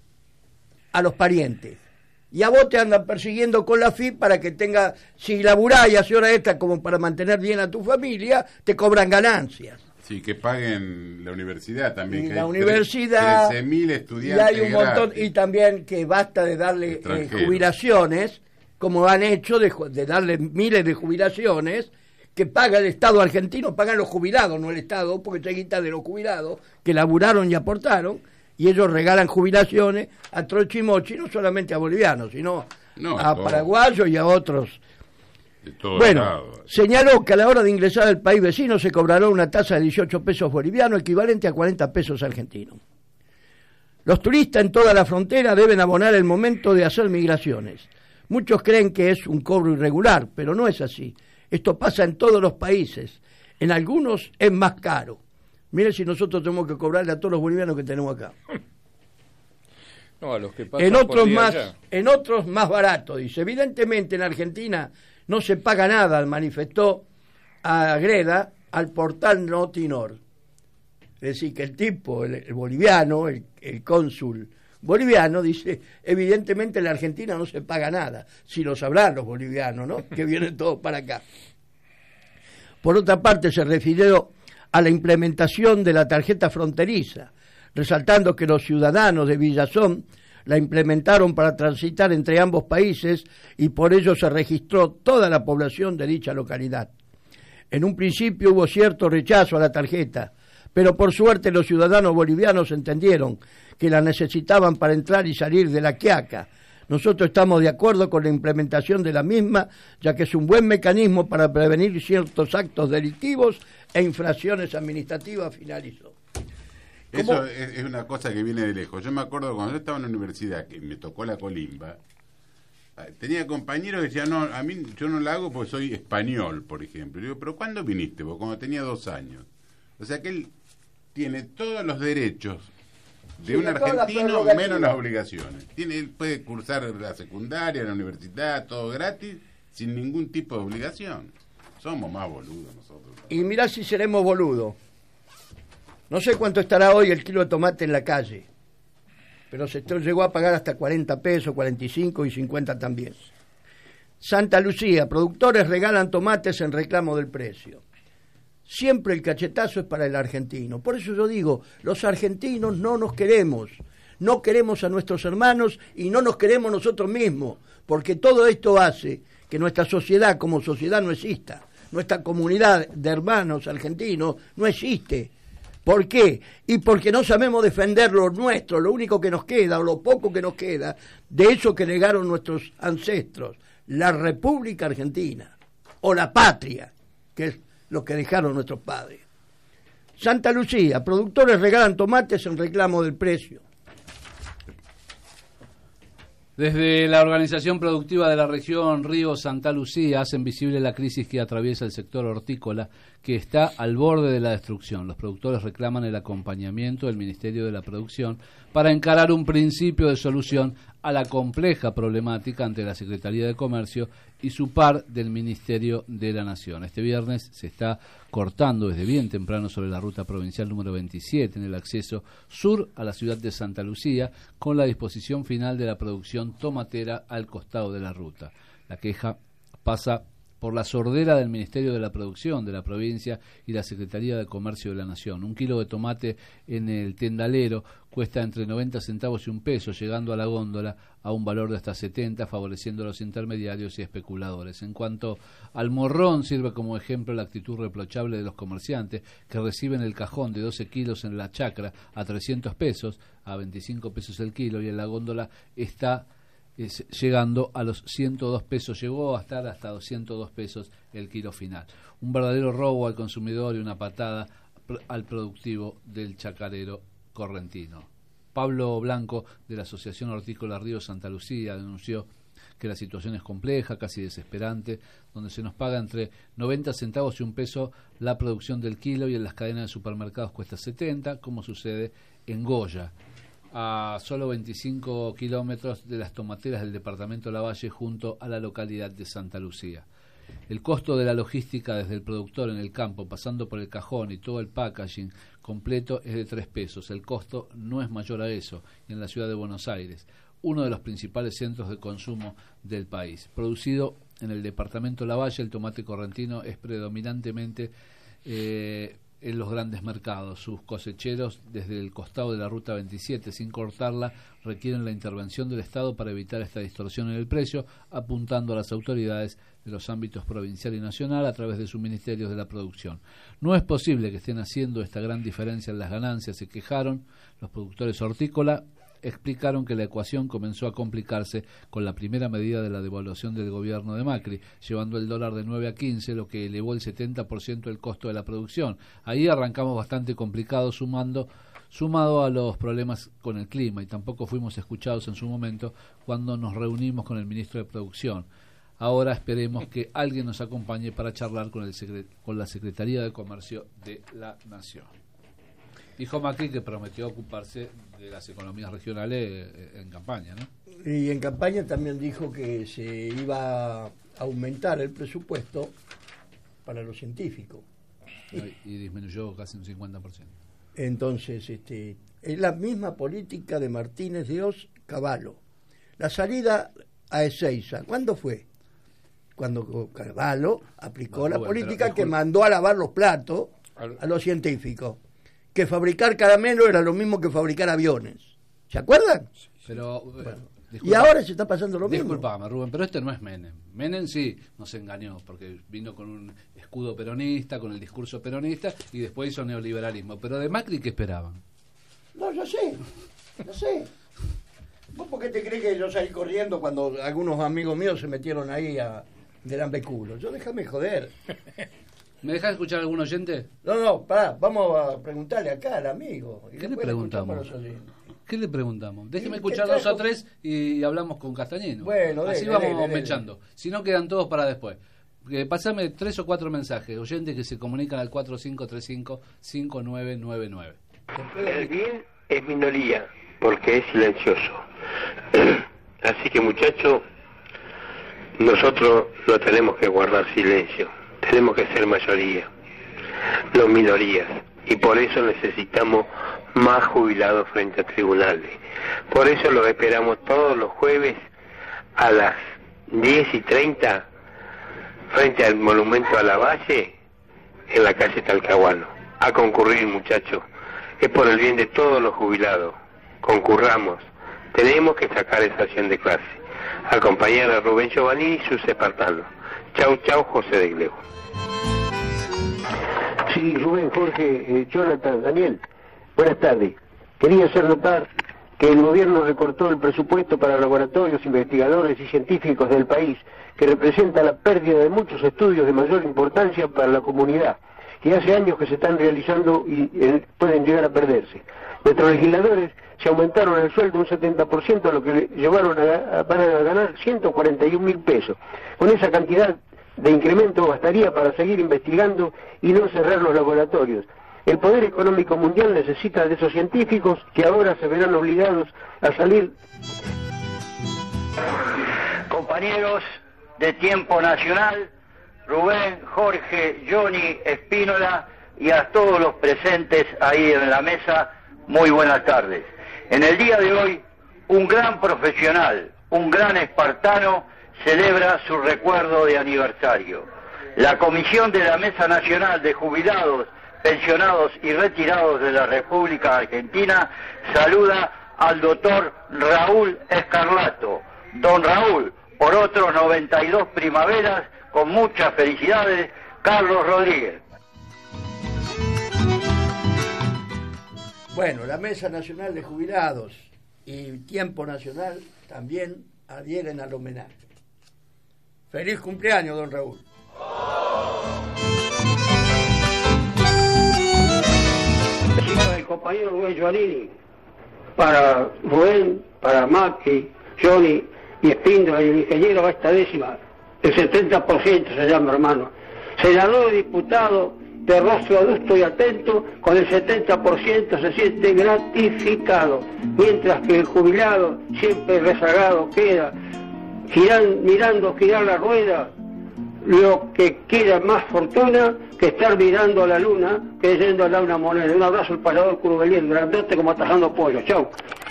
a los parientes. Y a vos te andan persiguiendo con la F I P para que tenga, si laburás y haces hora extra como para mantener bien a tu familia, te cobran ganancias. Sí, que paguen la universidad también. Y que la hay universidad, trece mil estudiantes. Y hay un montón, gratis. y también que basta de darle eh, jubilaciones, como han hecho, de, de darle miles de jubilaciones, que paga el Estado argentino, pagan los jubilados, no el Estado, porque se quita de los jubilados, que laburaron y aportaron, y ellos regalan jubilaciones a trochimochi, no solamente a bolivianos, sino no, a todo. paraguayos y a otros. De todo Bueno, lado. señaló que a la hora de ingresar al país vecino se cobrará una tasa de dieciocho pesos bolivianos, equivalente a cuarenta pesos argentinos. Los turistas en toda la frontera deben abonar el momento de hacer migraciones. Muchos creen que es un cobro irregular, pero no es así. Esto pasa en todos los países. En algunos es más caro. Miren si nosotros tenemos que cobrarle a todos los bolivianos que tenemos acá. No, a los que pasan En otros por día más, allá. en otros más barato, dice. Evidentemente en Argentina no se paga nada, manifestó a Greda al portal Notinor. Es decir, que el tipo, el, el boliviano, el, el cónsul boliviano, dice, evidentemente en la Argentina no se paga nada. Si lo sabrán los bolivianos, ¿no? Que vienen todos para acá. Por otra parte, se refirió a la implementación de la tarjeta fronteriza, resaltando que los ciudadanos de Villazón la implementaron para transitar entre ambos países y por ello se registró toda la población de dicha localidad. En un principio hubo cierto rechazo a la tarjeta, pero por suerte los ciudadanos bolivianos entendieron que la necesitaban para entrar y salir de la Quiaca. Nosotros estamos de acuerdo con la implementación de la misma, ya que es un buen mecanismo para prevenir ciertos actos delictivos e infracciones administrativas, finalizó. Eso es, es una cosa que viene de lejos. Yo me acuerdo cuando yo estaba en la universidad, que me tocó la colimba, tenía compañeros que decían, no, a mí yo no la hago porque soy español, por ejemplo. Y digo, pero ¿cuándo viniste vos? Cuando tenía dos años. O sea que él tiene todos los derechos de Sí, un de todas las argentino prerrogativas. menos las obligaciones. Tiene, él puede cursar la secundaria, la universidad, todo gratis, sin ningún tipo de obligación. Somos más boludos nosotros. Y mirá si seremos boludos. No sé cuánto estará hoy el kilo de tomate en la calle, pero se te- llegó a pagar hasta cuarenta pesos, cuarenta y cinco y cincuenta también. Santa Lucía, productores regalan tomates en reclamo del precio. Siempre el cachetazo es para el argentino. Por eso yo digo, los argentinos no nos queremos. No queremos a nuestros hermanos y no nos queremos nosotros mismos. Porque todo esto hace que nuestra sociedad como sociedad no exista. Nuestra comunidad de hermanos argentinos no existe. ¿Por qué? Y porque no sabemos defender lo nuestro, lo único que nos queda, o lo poco que nos queda, de eso que negaron nuestros ancestros, la República Argentina, o la patria, que es lo que dejaron nuestros padres. Santa Lucía, productores regalan tomates en reclamo del precio. Desde la Organización Productiva de la Región Río Santa Lucía hacen visible la crisis que atraviesa el sector hortícola, que está al borde de la destrucción. Los productores reclaman el acompañamiento del Ministerio de la Producción para encarar un principio de solución a la compleja problemática ante la Secretaría de Comercio y su par del Ministerio de la Nación. Este viernes se está cortando desde bien temprano sobre la ruta provincial número veintisiete en el acceso sur a la ciudad de Santa Lucía, con la disposición final de la producción tomatera al costado de la ruta. La queja pasa por la sordera del Ministerio de la Producción de la provincia y la Secretaría de Comercio de la Nación. Un kilo de tomate en el tendalero cuesta entre noventa centavos y un peso, llegando a la góndola a un valor de hasta setenta, favoreciendo a los intermediarios y especuladores. En cuanto al morrón, sirve como ejemplo la actitud reprochable de los comerciantes que reciben el cajón de doce kilos en la chacra a trescientos pesos, a veinticinco pesos el kilo, y en la góndola está Es llegando a los ciento dos pesos, llegó a estar hasta doscientos dos pesos el kilo final. Un verdadero robo al consumidor y una patada al productivo del chacarero correntino. Pablo Blanco, de la Asociación Hortícola Río Santa Lucía, denunció que la situación es compleja, casi desesperante, donde se nos paga entre noventa centavos y un peso la producción del kilo y en las cadenas de supermercados cuesta setenta, como sucede en Goya, a solo veinticinco kilómetros de las tomateras del departamento Lavalle, junto a la localidad de Santa Lucía. El costo de la logística desde el productor en el campo, pasando por el cajón y todo el packaging completo, es de tres pesos. El costo no es mayor a eso, y en la ciudad de Buenos Aires, uno de los principales centros de consumo del país. Producido en el departamento Lavalle, el tomate correntino es predominantemente eh, en los grandes mercados. Sus cosecheros, desde el costado de la ruta veintisiete, sin cortarla, requieren la intervención del Estado para evitar esta distorsión en el precio, apuntando a las autoridades de los ámbitos provincial y nacional a través de sus ministerios de la producción. No es posible que estén haciendo esta gran diferencia en las ganancias, se quejaron los productores hortícola. Explicaron que la ecuación comenzó a complicarse con la primera medida de la devaluación del gobierno de Macri, llevando el dólar de nueve a quince, lo que elevó el setenta por ciento el costo de la producción. Ahí arrancamos bastante complicado, sumando, sumado a los problemas con el clima, y tampoco fuimos escuchados en su momento cuando nos reunimos con el ministro de Producción. Ahora esperemos que alguien nos acompañe para charlar con, el secre- con la Secretaría de Comercio de la Nación. Dijo Macri que prometió ocuparse de las economías regionales en campaña, ¿no? Y en campaña también dijo que se iba a aumentar el presupuesto para los científicos. Y, y disminuyó casi un cincuenta por ciento. Entonces, este, es la misma política de Martínez de Oz Cavallo. La salida a Ezeiza, ¿cuándo fue? Cuando Cavallo aplicó no, la bueno, política que mandó a lavar los platos a los científicos. Que fabricar caramelo era lo mismo que fabricar aviones. ¿Se acuerdan? Pero, bueno, y ahora se está pasando lo mismo. Disculpame, Rubén, pero este no es Menem. Menem sí nos engañó, porque vino con un escudo peronista, con el discurso peronista, y después hizo neoliberalismo. Pero de Macri, ¿qué esperaban? No, yo sé, yo sé. ¿Vos por qué te crees que yo salí corriendo cuando algunos amigos míos se metieron ahí a del ambeculo? Yo déjame joder. ¿Me dejas escuchar algún oyente? No, no, pará, vamos a preguntarle acá al amigo. ¿Qué le preguntamos? ¿Qué le preguntamos? Déjeme escuchar trajo? dos o tres y hablamos con Castañino. Bueno, así dele, vamos dele, mechando. Dele. Si no, quedan todos para después. Eh, pásame tres o cuatro mensajes, oyentes que se comunican al cuatro cinco tres cinco, cinco nueve nueve nueve. El bien es minoría, porque es silencioso. Así que, muchachos, nosotros no tenemos que guardar silencio. Tenemos que ser mayoría, no minorías, y por eso necesitamos más jubilados frente a tribunales. Por eso los esperamos todos los jueves a las diez y treinta frente al monumento a Lavalle en la calle Talcahuano. A concurrir, muchachos, es por el bien de todos los jubilados. Concurramos, tenemos que sacar esa acción de clase. Acompañar a Rubén Giovanni y sus espartanos. Chau, chau, José de Glebo. Sí, Rubén, Jorge, eh, Jonathan, Daniel, buenas tardes. Quería hacer notar que el gobierno recortó el presupuesto para laboratorios, investigadores y científicos del país, que representa la pérdida de muchos estudios de mayor importancia para la comunidad, que hace años que se están realizando y eh, pueden llegar a perderse. Nuestros legisladores se aumentaron el sueldo un setenta por ciento, lo que llevaron a, a, van a ganar ciento cuarenta y un mil pesos. Con esa cantidad de incremento bastaría para seguir investigando y no cerrar los laboratorios. El poder económico mundial necesita de esos científicos que ahora se verán obligados a salir. Compañeros de Tiempo Nacional, Rubén, Jorge, Johnny, Espínola y a todos los presentes ahí en la mesa, muy buenas tardes. En el día de hoy, un gran profesional, un gran espartano, celebra su recuerdo de aniversario. La Comisión de la Mesa Nacional de Jubilados, Pensionados y Retirados de la República Argentina saluda al doctor Raúl Escarlato. Don Raúl, por otros noventa y dos primaveras, con muchas felicidades, Carlos Rodríguez. Bueno, la Mesa Nacional de Jubilados y Tiempo Nacional también adhieren al homenaje. Feliz cumpleaños, don Raúl. Para el compañero Rubén Giovannini, para Rubén, para Macri, Johnny y Espíndola y el ingeniero va esta décima, el setenta por ciento se llama, hermano. Senador y diputado de rostro adusto y atento, con el setenta por ciento se siente gratificado, mientras que el jubilado, siempre rezagado, queda giran, mirando girar la rueda, lo que quiera más fortuna que estar mirando a la luna, que yendo a dar una moneda. Un abrazo al parador Curubelier, grandote como atajando pollo. Chau.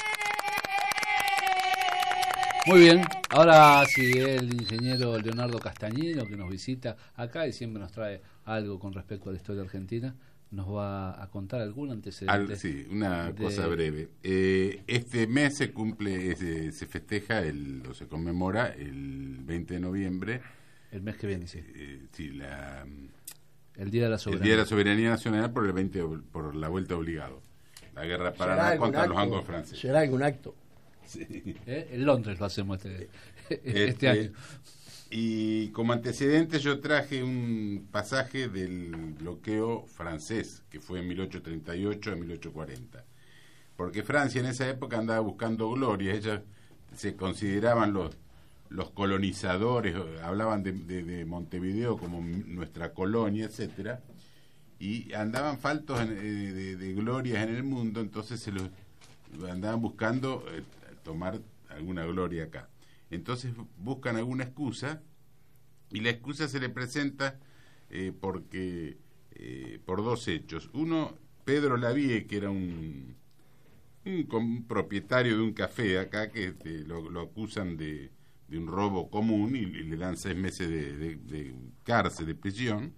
Muy bien, ahora sí, el ingeniero Leonardo Castañino, que nos visita acá y siempre nos trae algo con respecto a la historia argentina, nos va a contar algún antecedente. Al, sí, una de... cosa breve. Eh, este mes se cumple, se, se festeja, el, o se conmemora el veinte de noviembre. El mes que viene, sí. Eh, sí, la... El Día de la Soberanía. El Día de la Soberanía Nacional por el veinte, por la vuelta obligado. La guerra Paraná contra los anglo-franceses. ¿Será algún acto? Sí. ¿Eh? En Londres lo hacemos este, este, este año. Y como antecedente yo traje un pasaje del bloqueo francés, que fue en mil ochocientos treinta y ocho a mil ochocientos cuarenta. Porque Francia en esa época andaba buscando gloria, ellos se consideraban los los colonizadores, hablaban de, de, de Montevideo como nuestra colonia, etcétera, y andaban faltos en, de, de, de glorias en el mundo, entonces se los andaban buscando eh, tomar alguna gloria acá. Entonces buscan alguna excusa, y la excusa se le presenta eh, porque eh, por dos hechos. Uno, Pedro Lavie, que era un, un, un propietario de un café acá, que este, lo, lo acusan de de un robo común y, y le dan seis meses de, de, de cárcel, de prisión.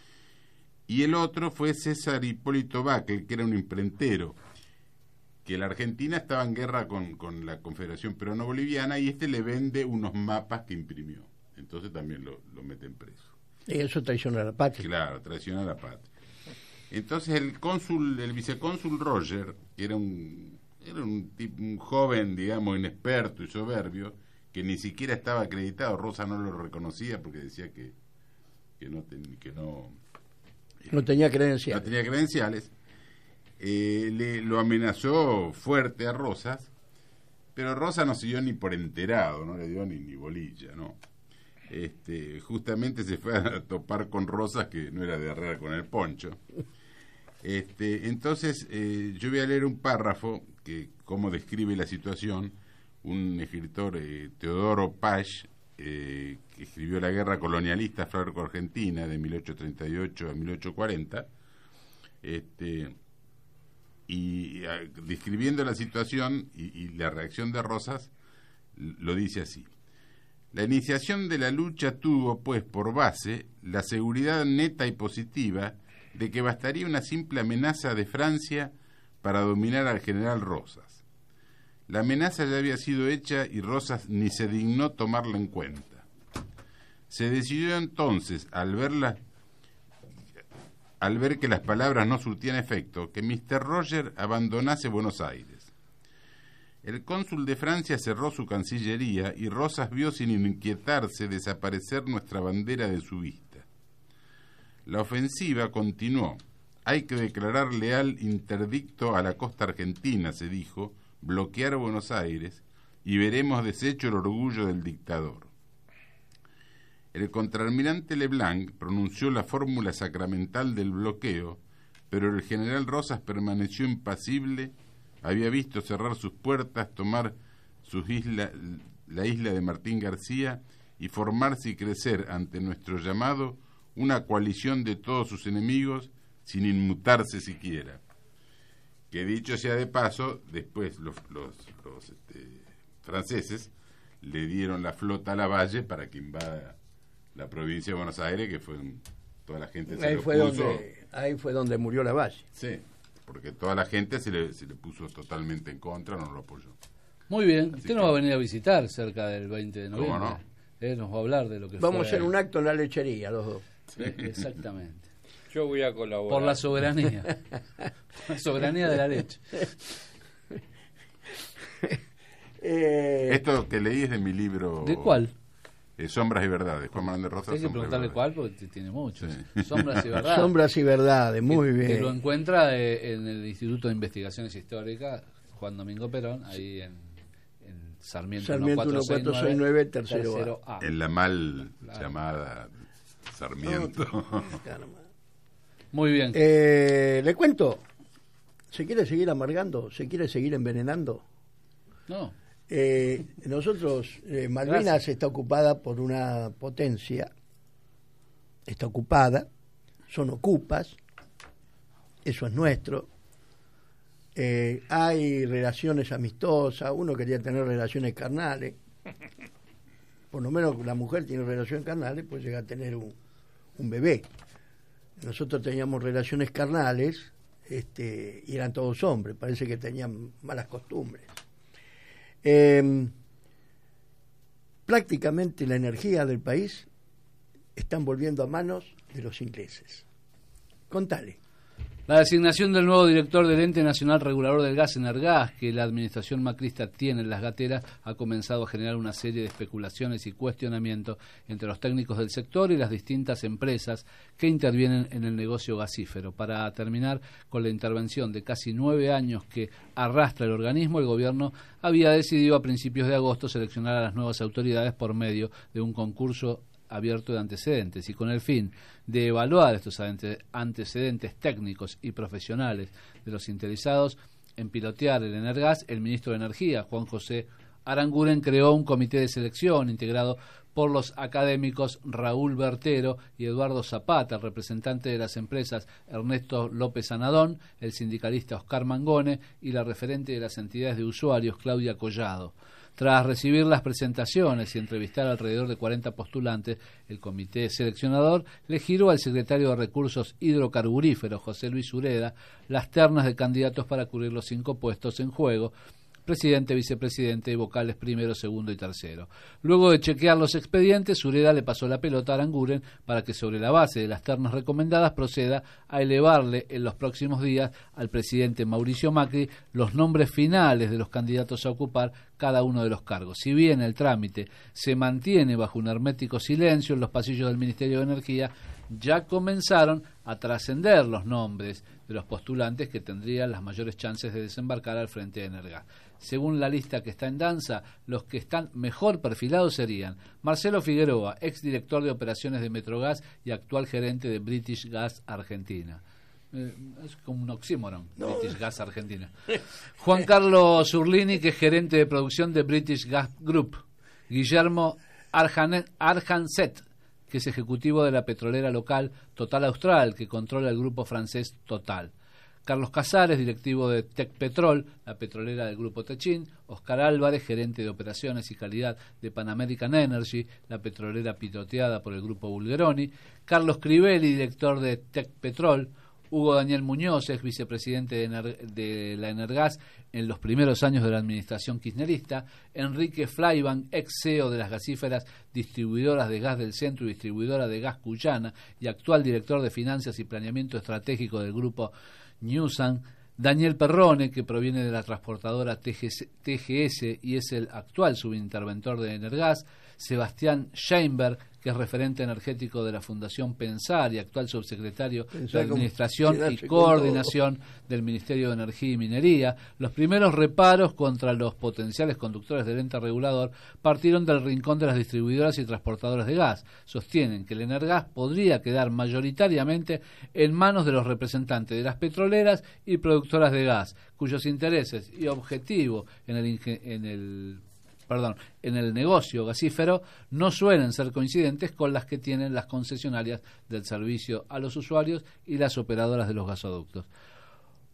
Y el otro fue César Hipólito Backel, que era un imprentero, que la Argentina estaba en guerra con, con la Confederación Peruano-Boliviana, y este le vende unos mapas que imprimió. Entonces también lo, lo meten preso. Y eso traiciona a la patria. Claro, traiciona a la patria. Entonces el cónsul, el vicecónsul Roger, que era un, era un, tipo, un joven, digamos, inexperto y soberbio, que ni siquiera estaba acreditado, Rosa no lo reconocía porque decía que que no ten, que no no tenía credenciales, no tenía credenciales, eh, le lo amenazó fuerte a Rosas, pero Rosa no se dio ni por enterado, no le dio ni ni bolilla, no. Este, justamente se fue a topar con Rosas, que no era de Herrera con el poncho. Este, entonces eh, yo voy a leer un párrafo que cómo describe la situación un escritor, eh, Teodoro Pasch, eh, que escribió La guerra colonialista franco-argentina de mil ochocientos treinta y ocho a mil ochocientos cuarenta, este, y a, describiendo la situación y, y la reacción de Rosas, lo dice así: la iniciación de la lucha tuvo, pues, por base la seguridad neta y positiva de que bastaría una simple amenaza de Francia para dominar al general Rosas. La amenaza ya había sido hecha y Rosas ni se dignó tomarla en cuenta. Se decidió entonces, al verla, al ver que las palabras no surtían efecto, que mister Roger abandonase Buenos Aires. El cónsul de Francia cerró su cancillería y Rosas vio sin inquietarse desaparecer nuestra bandera de su vista. La ofensiva continuó. Hay que declarar leal interdicto a la costa argentina, se dijo, bloquear Buenos Aires, y veremos deshecho el orgullo del dictador. El contraalmirante Leblanc pronunció la fórmula sacramental del bloqueo, pero el general Rosas permaneció impasible, había visto cerrar sus puertas, tomar sus isla, la isla de Martín García y formarse y crecer ante nuestro llamado una coalición de todos sus enemigos sin inmutarse siquiera. Que dicho sea de paso, después los, los, los este, franceses le dieron la flota a Lavalle para que invada la provincia de Buenos Aires, que fue un, toda la gente se ahí le fue puso. donde ahí fue donde murió Lavalle. Sí, porque toda la gente se le, se le puso totalmente en contra, no lo apoyó. Muy bien, Así usted que- nos va a venir a visitar cerca del veinte de noviembre. ¿Cómo no? Eh, nos va a hablar de lo que Vamos fue. a hacer un acto en la lechería, los dos. Eh, Exactamente. Yo voy a colaborar. Por la soberanía. La soberanía de la leche. Eh, Esto que leí es de mi libro. ¿De cuál? Eh, Sombras y Verdades, Juan Manuel de Rosas. Hay que Sombras y preguntarle Verdades. cuál porque t- tiene muchos. Sombras y verdades. Sombras y verdades, muy que, bien. Que lo encuentra eh, en el Instituto de Investigaciones Históricas Juan Domingo Perón, ahí en, en Sarmiento, Sarmiento mil cuatrocientos sesenta y nueve, tercero A. En la mal Claro. llamada Sarmiento. Muy bien. Eh, le cuento, ¿se quiere seguir amargando? ¿Se quiere seguir envenenando? No. Eh, nosotros, eh, Malvinas Gracias. está ocupada por una potencia, está ocupada, son ocupas, eso es nuestro. Eh, hay relaciones amistosas, uno quería tener relaciones carnales, por lo menos la mujer tiene relaciones carnales, pues llega a tener un, un bebé. Nosotros teníamos relaciones carnales, este, y eran todos hombres, parece que tenían malas costumbres. Eh, prácticamente la energía del país están volviendo a manos de los ingleses. Contale. La designación del nuevo director del Ente Nacional Regulador del Gas, Energas, que la administración macrista tiene en las gateras, ha comenzado a generar una serie de especulaciones y cuestionamientos entre los técnicos del sector y las distintas empresas que intervienen en el negocio gasífero. Para terminar con la intervención de casi nueve años que arrastra el organismo, el gobierno había decidido a principios de agosto seleccionar a las nuevas autoridades por medio de un concurso abierto de antecedentes y con el fin de evaluar estos ante- antecedentes técnicos y profesionales de los interesados en pilotear el Energas, el ministro de Energía, Juan José Aranguren, creó un comité de selección integrado por los académicos Raúl Bertero y Eduardo Zapata, el representante de las empresas Ernesto López Anadón, el sindicalista Oscar Mangone y la referente de las entidades de usuarios Claudia Collado. Tras recibir las presentaciones y entrevistar alrededor de cuarenta postulantes, el comité seleccionador le giró al secretario de Recursos Hidrocarburíferos, José Luis Ureda, las ternas de candidatos para cubrir los cinco puestos en juego: presidente, vicepresidente y vocales primero, segundo y tercero. Luego de chequear los expedientes, Ureda le pasó la pelota a Aranguren para que sobre la base de las ternas recomendadas proceda a elevarle en los próximos días al presidente Mauricio Macri los nombres finales de los candidatos a ocupar cada uno de los cargos. Si bien el trámite se mantiene bajo un hermético silencio en los pasillos del Ministerio de Energía, ya comenzaron a trascender los nombres de los postulantes que tendrían las mayores chances de desembarcar al frente de Energas. Según la lista que está en danza, los que están mejor perfilados serían Marcelo Figueroa, exdirector de operaciones de Metrogas y actual gerente de British Gas Argentina. Eh, es como un oxímoron, no. British Gas Argentina. Juan Carlos Urlini, que es gerente de producción de British Gas Group. Guillermo Arjanet, Arjanset, que es ejecutivo de la petrolera local Total Austral, que controla el grupo francés Total. Carlos Casares, directivo de Tecpetrol, la petrolera del grupo Techin. Oscar Álvarez, gerente de operaciones y calidad de Pan American Energy, la petrolera piloteada por el grupo Bulgeroni. Carlos Crivelli, director de Tecpetrol. Hugo Daniel Muñoz, ex vicepresidente de, Ener- de la Energas en los primeros años de la administración kirchnerista. Enrique Flybank, ex C E O de las gasíferas distribuidoras de gas del centro y distribuidora de gas Cuyana y actual director de finanzas y planeamiento estratégico del grupo Newsan. Daniel Perrone, que proviene de la transportadora T G S y es el actual subinterventor de Energas. Sebastián Scheinberg, que es referente energético de la Fundación Pensar y actual subsecretario Pensar de Administración como y quedarse con Coordinación del Ministerio de Energía y Minería. Los primeros reparos contra los potenciales conductores del ente regulador partieron del rincón de las distribuidoras y transportadoras de gas. Sostienen que el Energas podría quedar mayoritariamente en manos de los representantes de las petroleras y productoras de gas, cuyos intereses y objetivos en el, inge- en el perdón, en el negocio gasífero no suelen ser coincidentes con las que tienen las concesionarias del servicio a los usuarios y las operadoras de los gasoductos.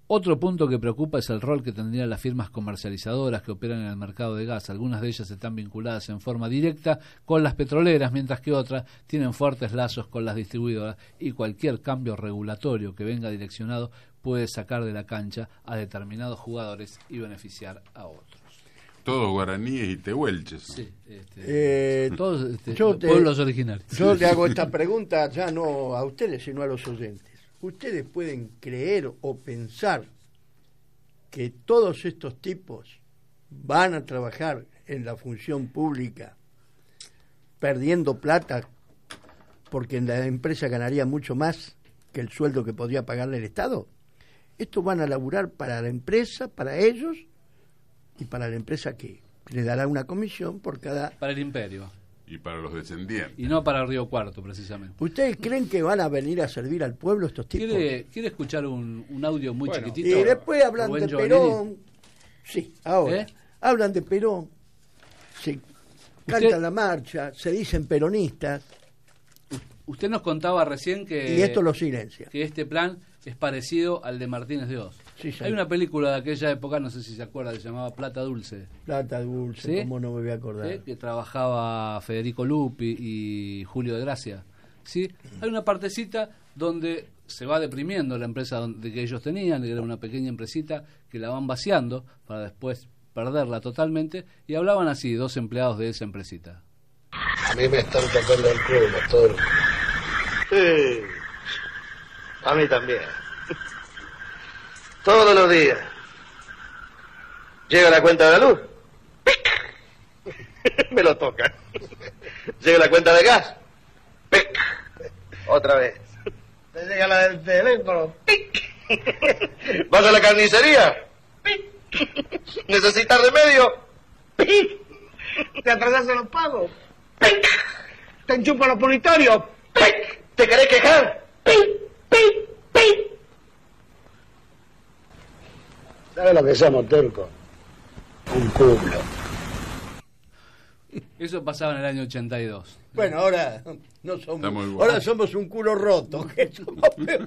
Otro punto que preocupa es el rol que tendrían las firmas comercializadoras que operan en el mercado de gas. Algunas de ellas están vinculadas en forma directa con las petroleras, mientras que otras tienen fuertes lazos con las distribuidoras, y cualquier cambio regulatorio que venga direccionado puede sacar de la cancha a determinados jugadores y beneficiar a otros. Todos guaraníes y tehuelches. Sí, este, Eh, todos este, yo te- pueblos originarios. Yo le hago esta pregunta ya no a ustedes, sino a los oyentes. ¿Ustedes pueden creer o pensar que todos estos tipos van a trabajar en la función pública perdiendo plata porque en la empresa ganaría mucho más que el sueldo que podría pagarle el Estado? Estos van a laburar para la empresa, para ellos, y para la empresa que le dará una comisión por cada... Para el imperio. Y para los descendientes. Y no para Río Cuarto, precisamente. ¿Ustedes creen que van a venir a servir al pueblo estos tipos? ¿Quiere, quiere escuchar un, un audio muy Bueno, chiquitito? y después hablan Rubén de Giovanelli? Perón. Sí, ahora. ¿Eh? Hablan de Perón. Se cantan la marcha, se dicen peronistas. Usted nos contaba recién que... Y esto lo silencia. Que este plan es parecido al de Martínez de Oz. Sí, señor. Hay una película de aquella época, no sé si se acuerda, que se llamaba Plata Dulce. Plata dulce, ¿Sí? ¿cómo no me voy a acordar? ¿Sí? Que trabajaba Federico Lupi y Julio de Gracia. ¿Sí? Hay una partecita donde se va deprimiendo la empresa donde, que ellos tenían, que era una pequeña empresita, que la van vaciando para después perderla totalmente, y hablaban así, dos empleados de esa empresita. A mí me están tocando el culo, todo. Sí, a mí también. Todos los días. Llega la cuenta de la luz. ¡Pic! Me lo tocan. Llega la cuenta de gas. ¡Pic! Otra vez. Te llega la del teléfono. ¡Pic! Vas a la carnicería. ¡Pic! ¿Necesitas remedio? ¡Pic! ¿Te atrasas en los pagos? ¡Pic! ¿Te enchupan los punitorios? ¡Pic! ¿Te querés quejar? ¡Pic! ¡Pic! ¡Pic! ¿Sabes lo que somos, turco? Un culo. Eso pasaba en el año ochenta y dos. Bueno, ahora no somos, Estamos igual. ahora somos un culo roto. Que somos peor.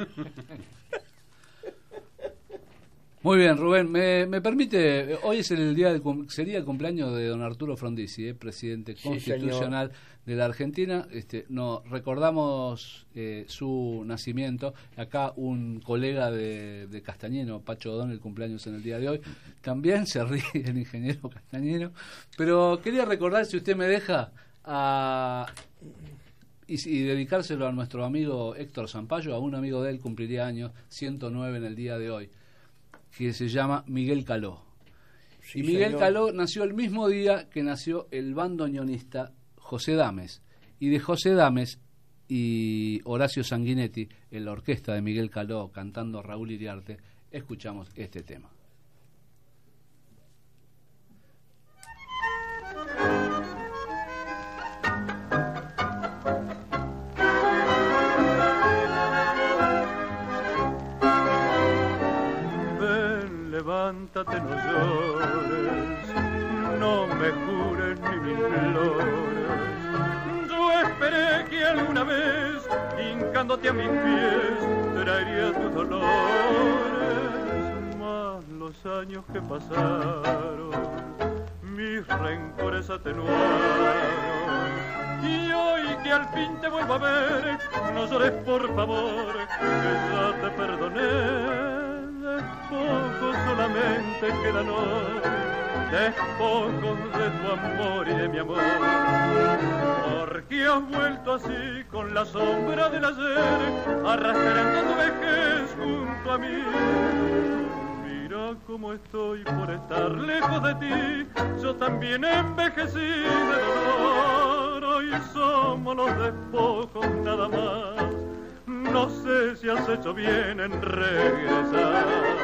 Muy bien, Rubén, me, me permite, hoy es el día del, cum- sería el cumpleaños de don Arturo Frondizi, eh, presidente Sí, constitucional de la Argentina. Este, no, recordamos eh, su nacimiento. Acá un colega de, de Castañeno, Pacho Odón, el cumpleaños en el día de hoy. También se ríe el ingeniero Castañeno. Pero quería recordar, si usted me deja, a... Y, y dedicárselo a nuestro amigo Héctor Zampayo, a un amigo de él, cumpliría años, ciento nueve en el día de hoy, que se llama Miguel Caló. Sí, y Miguel señor. Caló nació el mismo día que nació el bandoneonista José Dames. Y de José Dames y Horacio Sanguinetti, en la orquesta de Miguel Caló, cantando Raúl Iriarte, escuchamos este tema. Ven, levántate, no llores, no me jures ni me implores. Yo esperé que alguna vez, hincándote a mis pies, traería tus dolores. Mas los años que pasaron, mis rencores atenuaron. Y hoy que al fin te vuelvo a ver, no llores por favor, que ya te perdoné. Despojos solamente quedan hoy, despojos de tu amor y de mi amor. Porque has vuelto así con la sombra del ayer, arrastrando tu vejez junto a mí. Mira cómo estoy por estar lejos de ti, yo también envejecí de dolor. Hoy somos los despojos nada más, no sé si has hecho bien en regresar.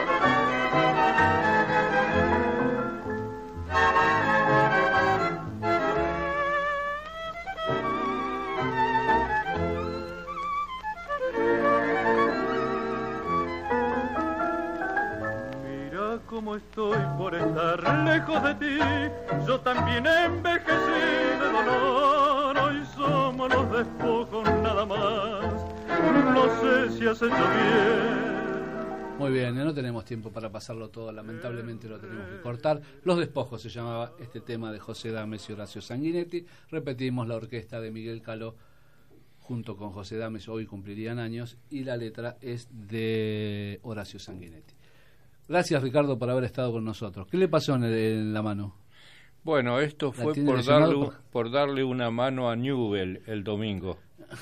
Mira cómo estoy por estar lejos de ti, yo también envejecí de dolor. Hoy somos los despojos nada más, no sé si has hecho bien Muy bien, no tenemos tiempo para pasarlo todo, lamentablemente lo tenemos que cortar. Los despojos se llamaba este tema de José Dames y Horacio Sanguinetti. Repetimos, la orquesta de Miguel Caló junto con José Dames, hoy cumplirían años, y la letra es de Horacio Sanguinetti. Gracias, Ricardo, por haber estado con nosotros. ¿Qué le pasó en, el, en la mano? Bueno, esto fue por darle, por darle una mano a Newell el domingo.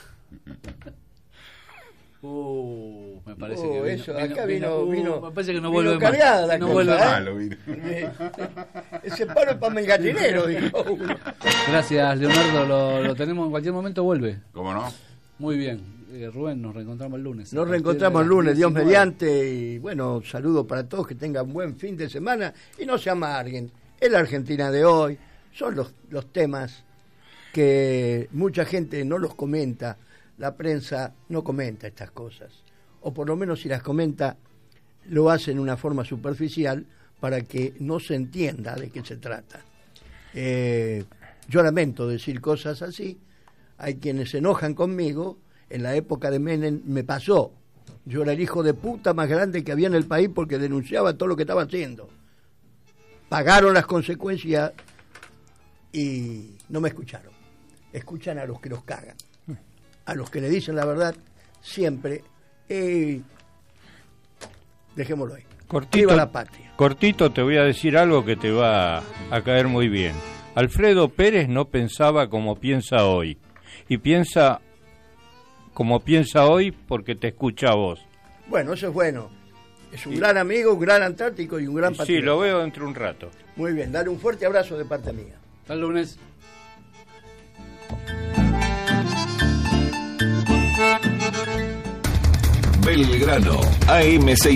Uh, me parece oh, que vino, eso, vino, acá vino, vino, uh, vino, me parece que no vino vuelve cargada más. La no cosa, vuelve ¿eh? más. Vino. Ese paro es para Mengatinero, dijo uno. Gracias, Leonardo, lo, lo tenemos en cualquier momento, vuelve. ¿Cómo no? Muy bien. Eh, Rubén, nos reencontramos el lunes. Nos reencontramos el lunes, Dios mediante, y bueno, saludo para todos, que tengan buen fin de semana y no se amarguen. Es la Argentina de hoy, son los, los temas que mucha gente no los comenta, la prensa no comenta estas cosas, o por lo menos si las comenta, lo hace en una forma superficial para que no se entienda de qué se trata. Eh, yo lamento decir cosas así, hay quienes se enojan conmigo. En la época de Menem me pasó, yo era el hijo de puta más grande que había en el país porque denunciaba todo lo que estaba haciendo. Pagaron las consecuencias y no me escucharon. Escuchan a los que los cagan, a los que le dicen la verdad siempre. Eh, dejémoslo ahí. Cortito, Viva la patria. Cortito, te voy a decir algo que te va a caer muy bien. Alfredo Pérez no pensaba como piensa hoy, y piensa como piensa hoy porque te escucha a vos. Bueno, eso es bueno. Es un sí. gran amigo, un gran antártico y un gran patriota. Sí, lo veo dentro de un rato. Muy bien, dale un fuerte abrazo de parte mía. Hasta el lunes. Belgrano, A M seis.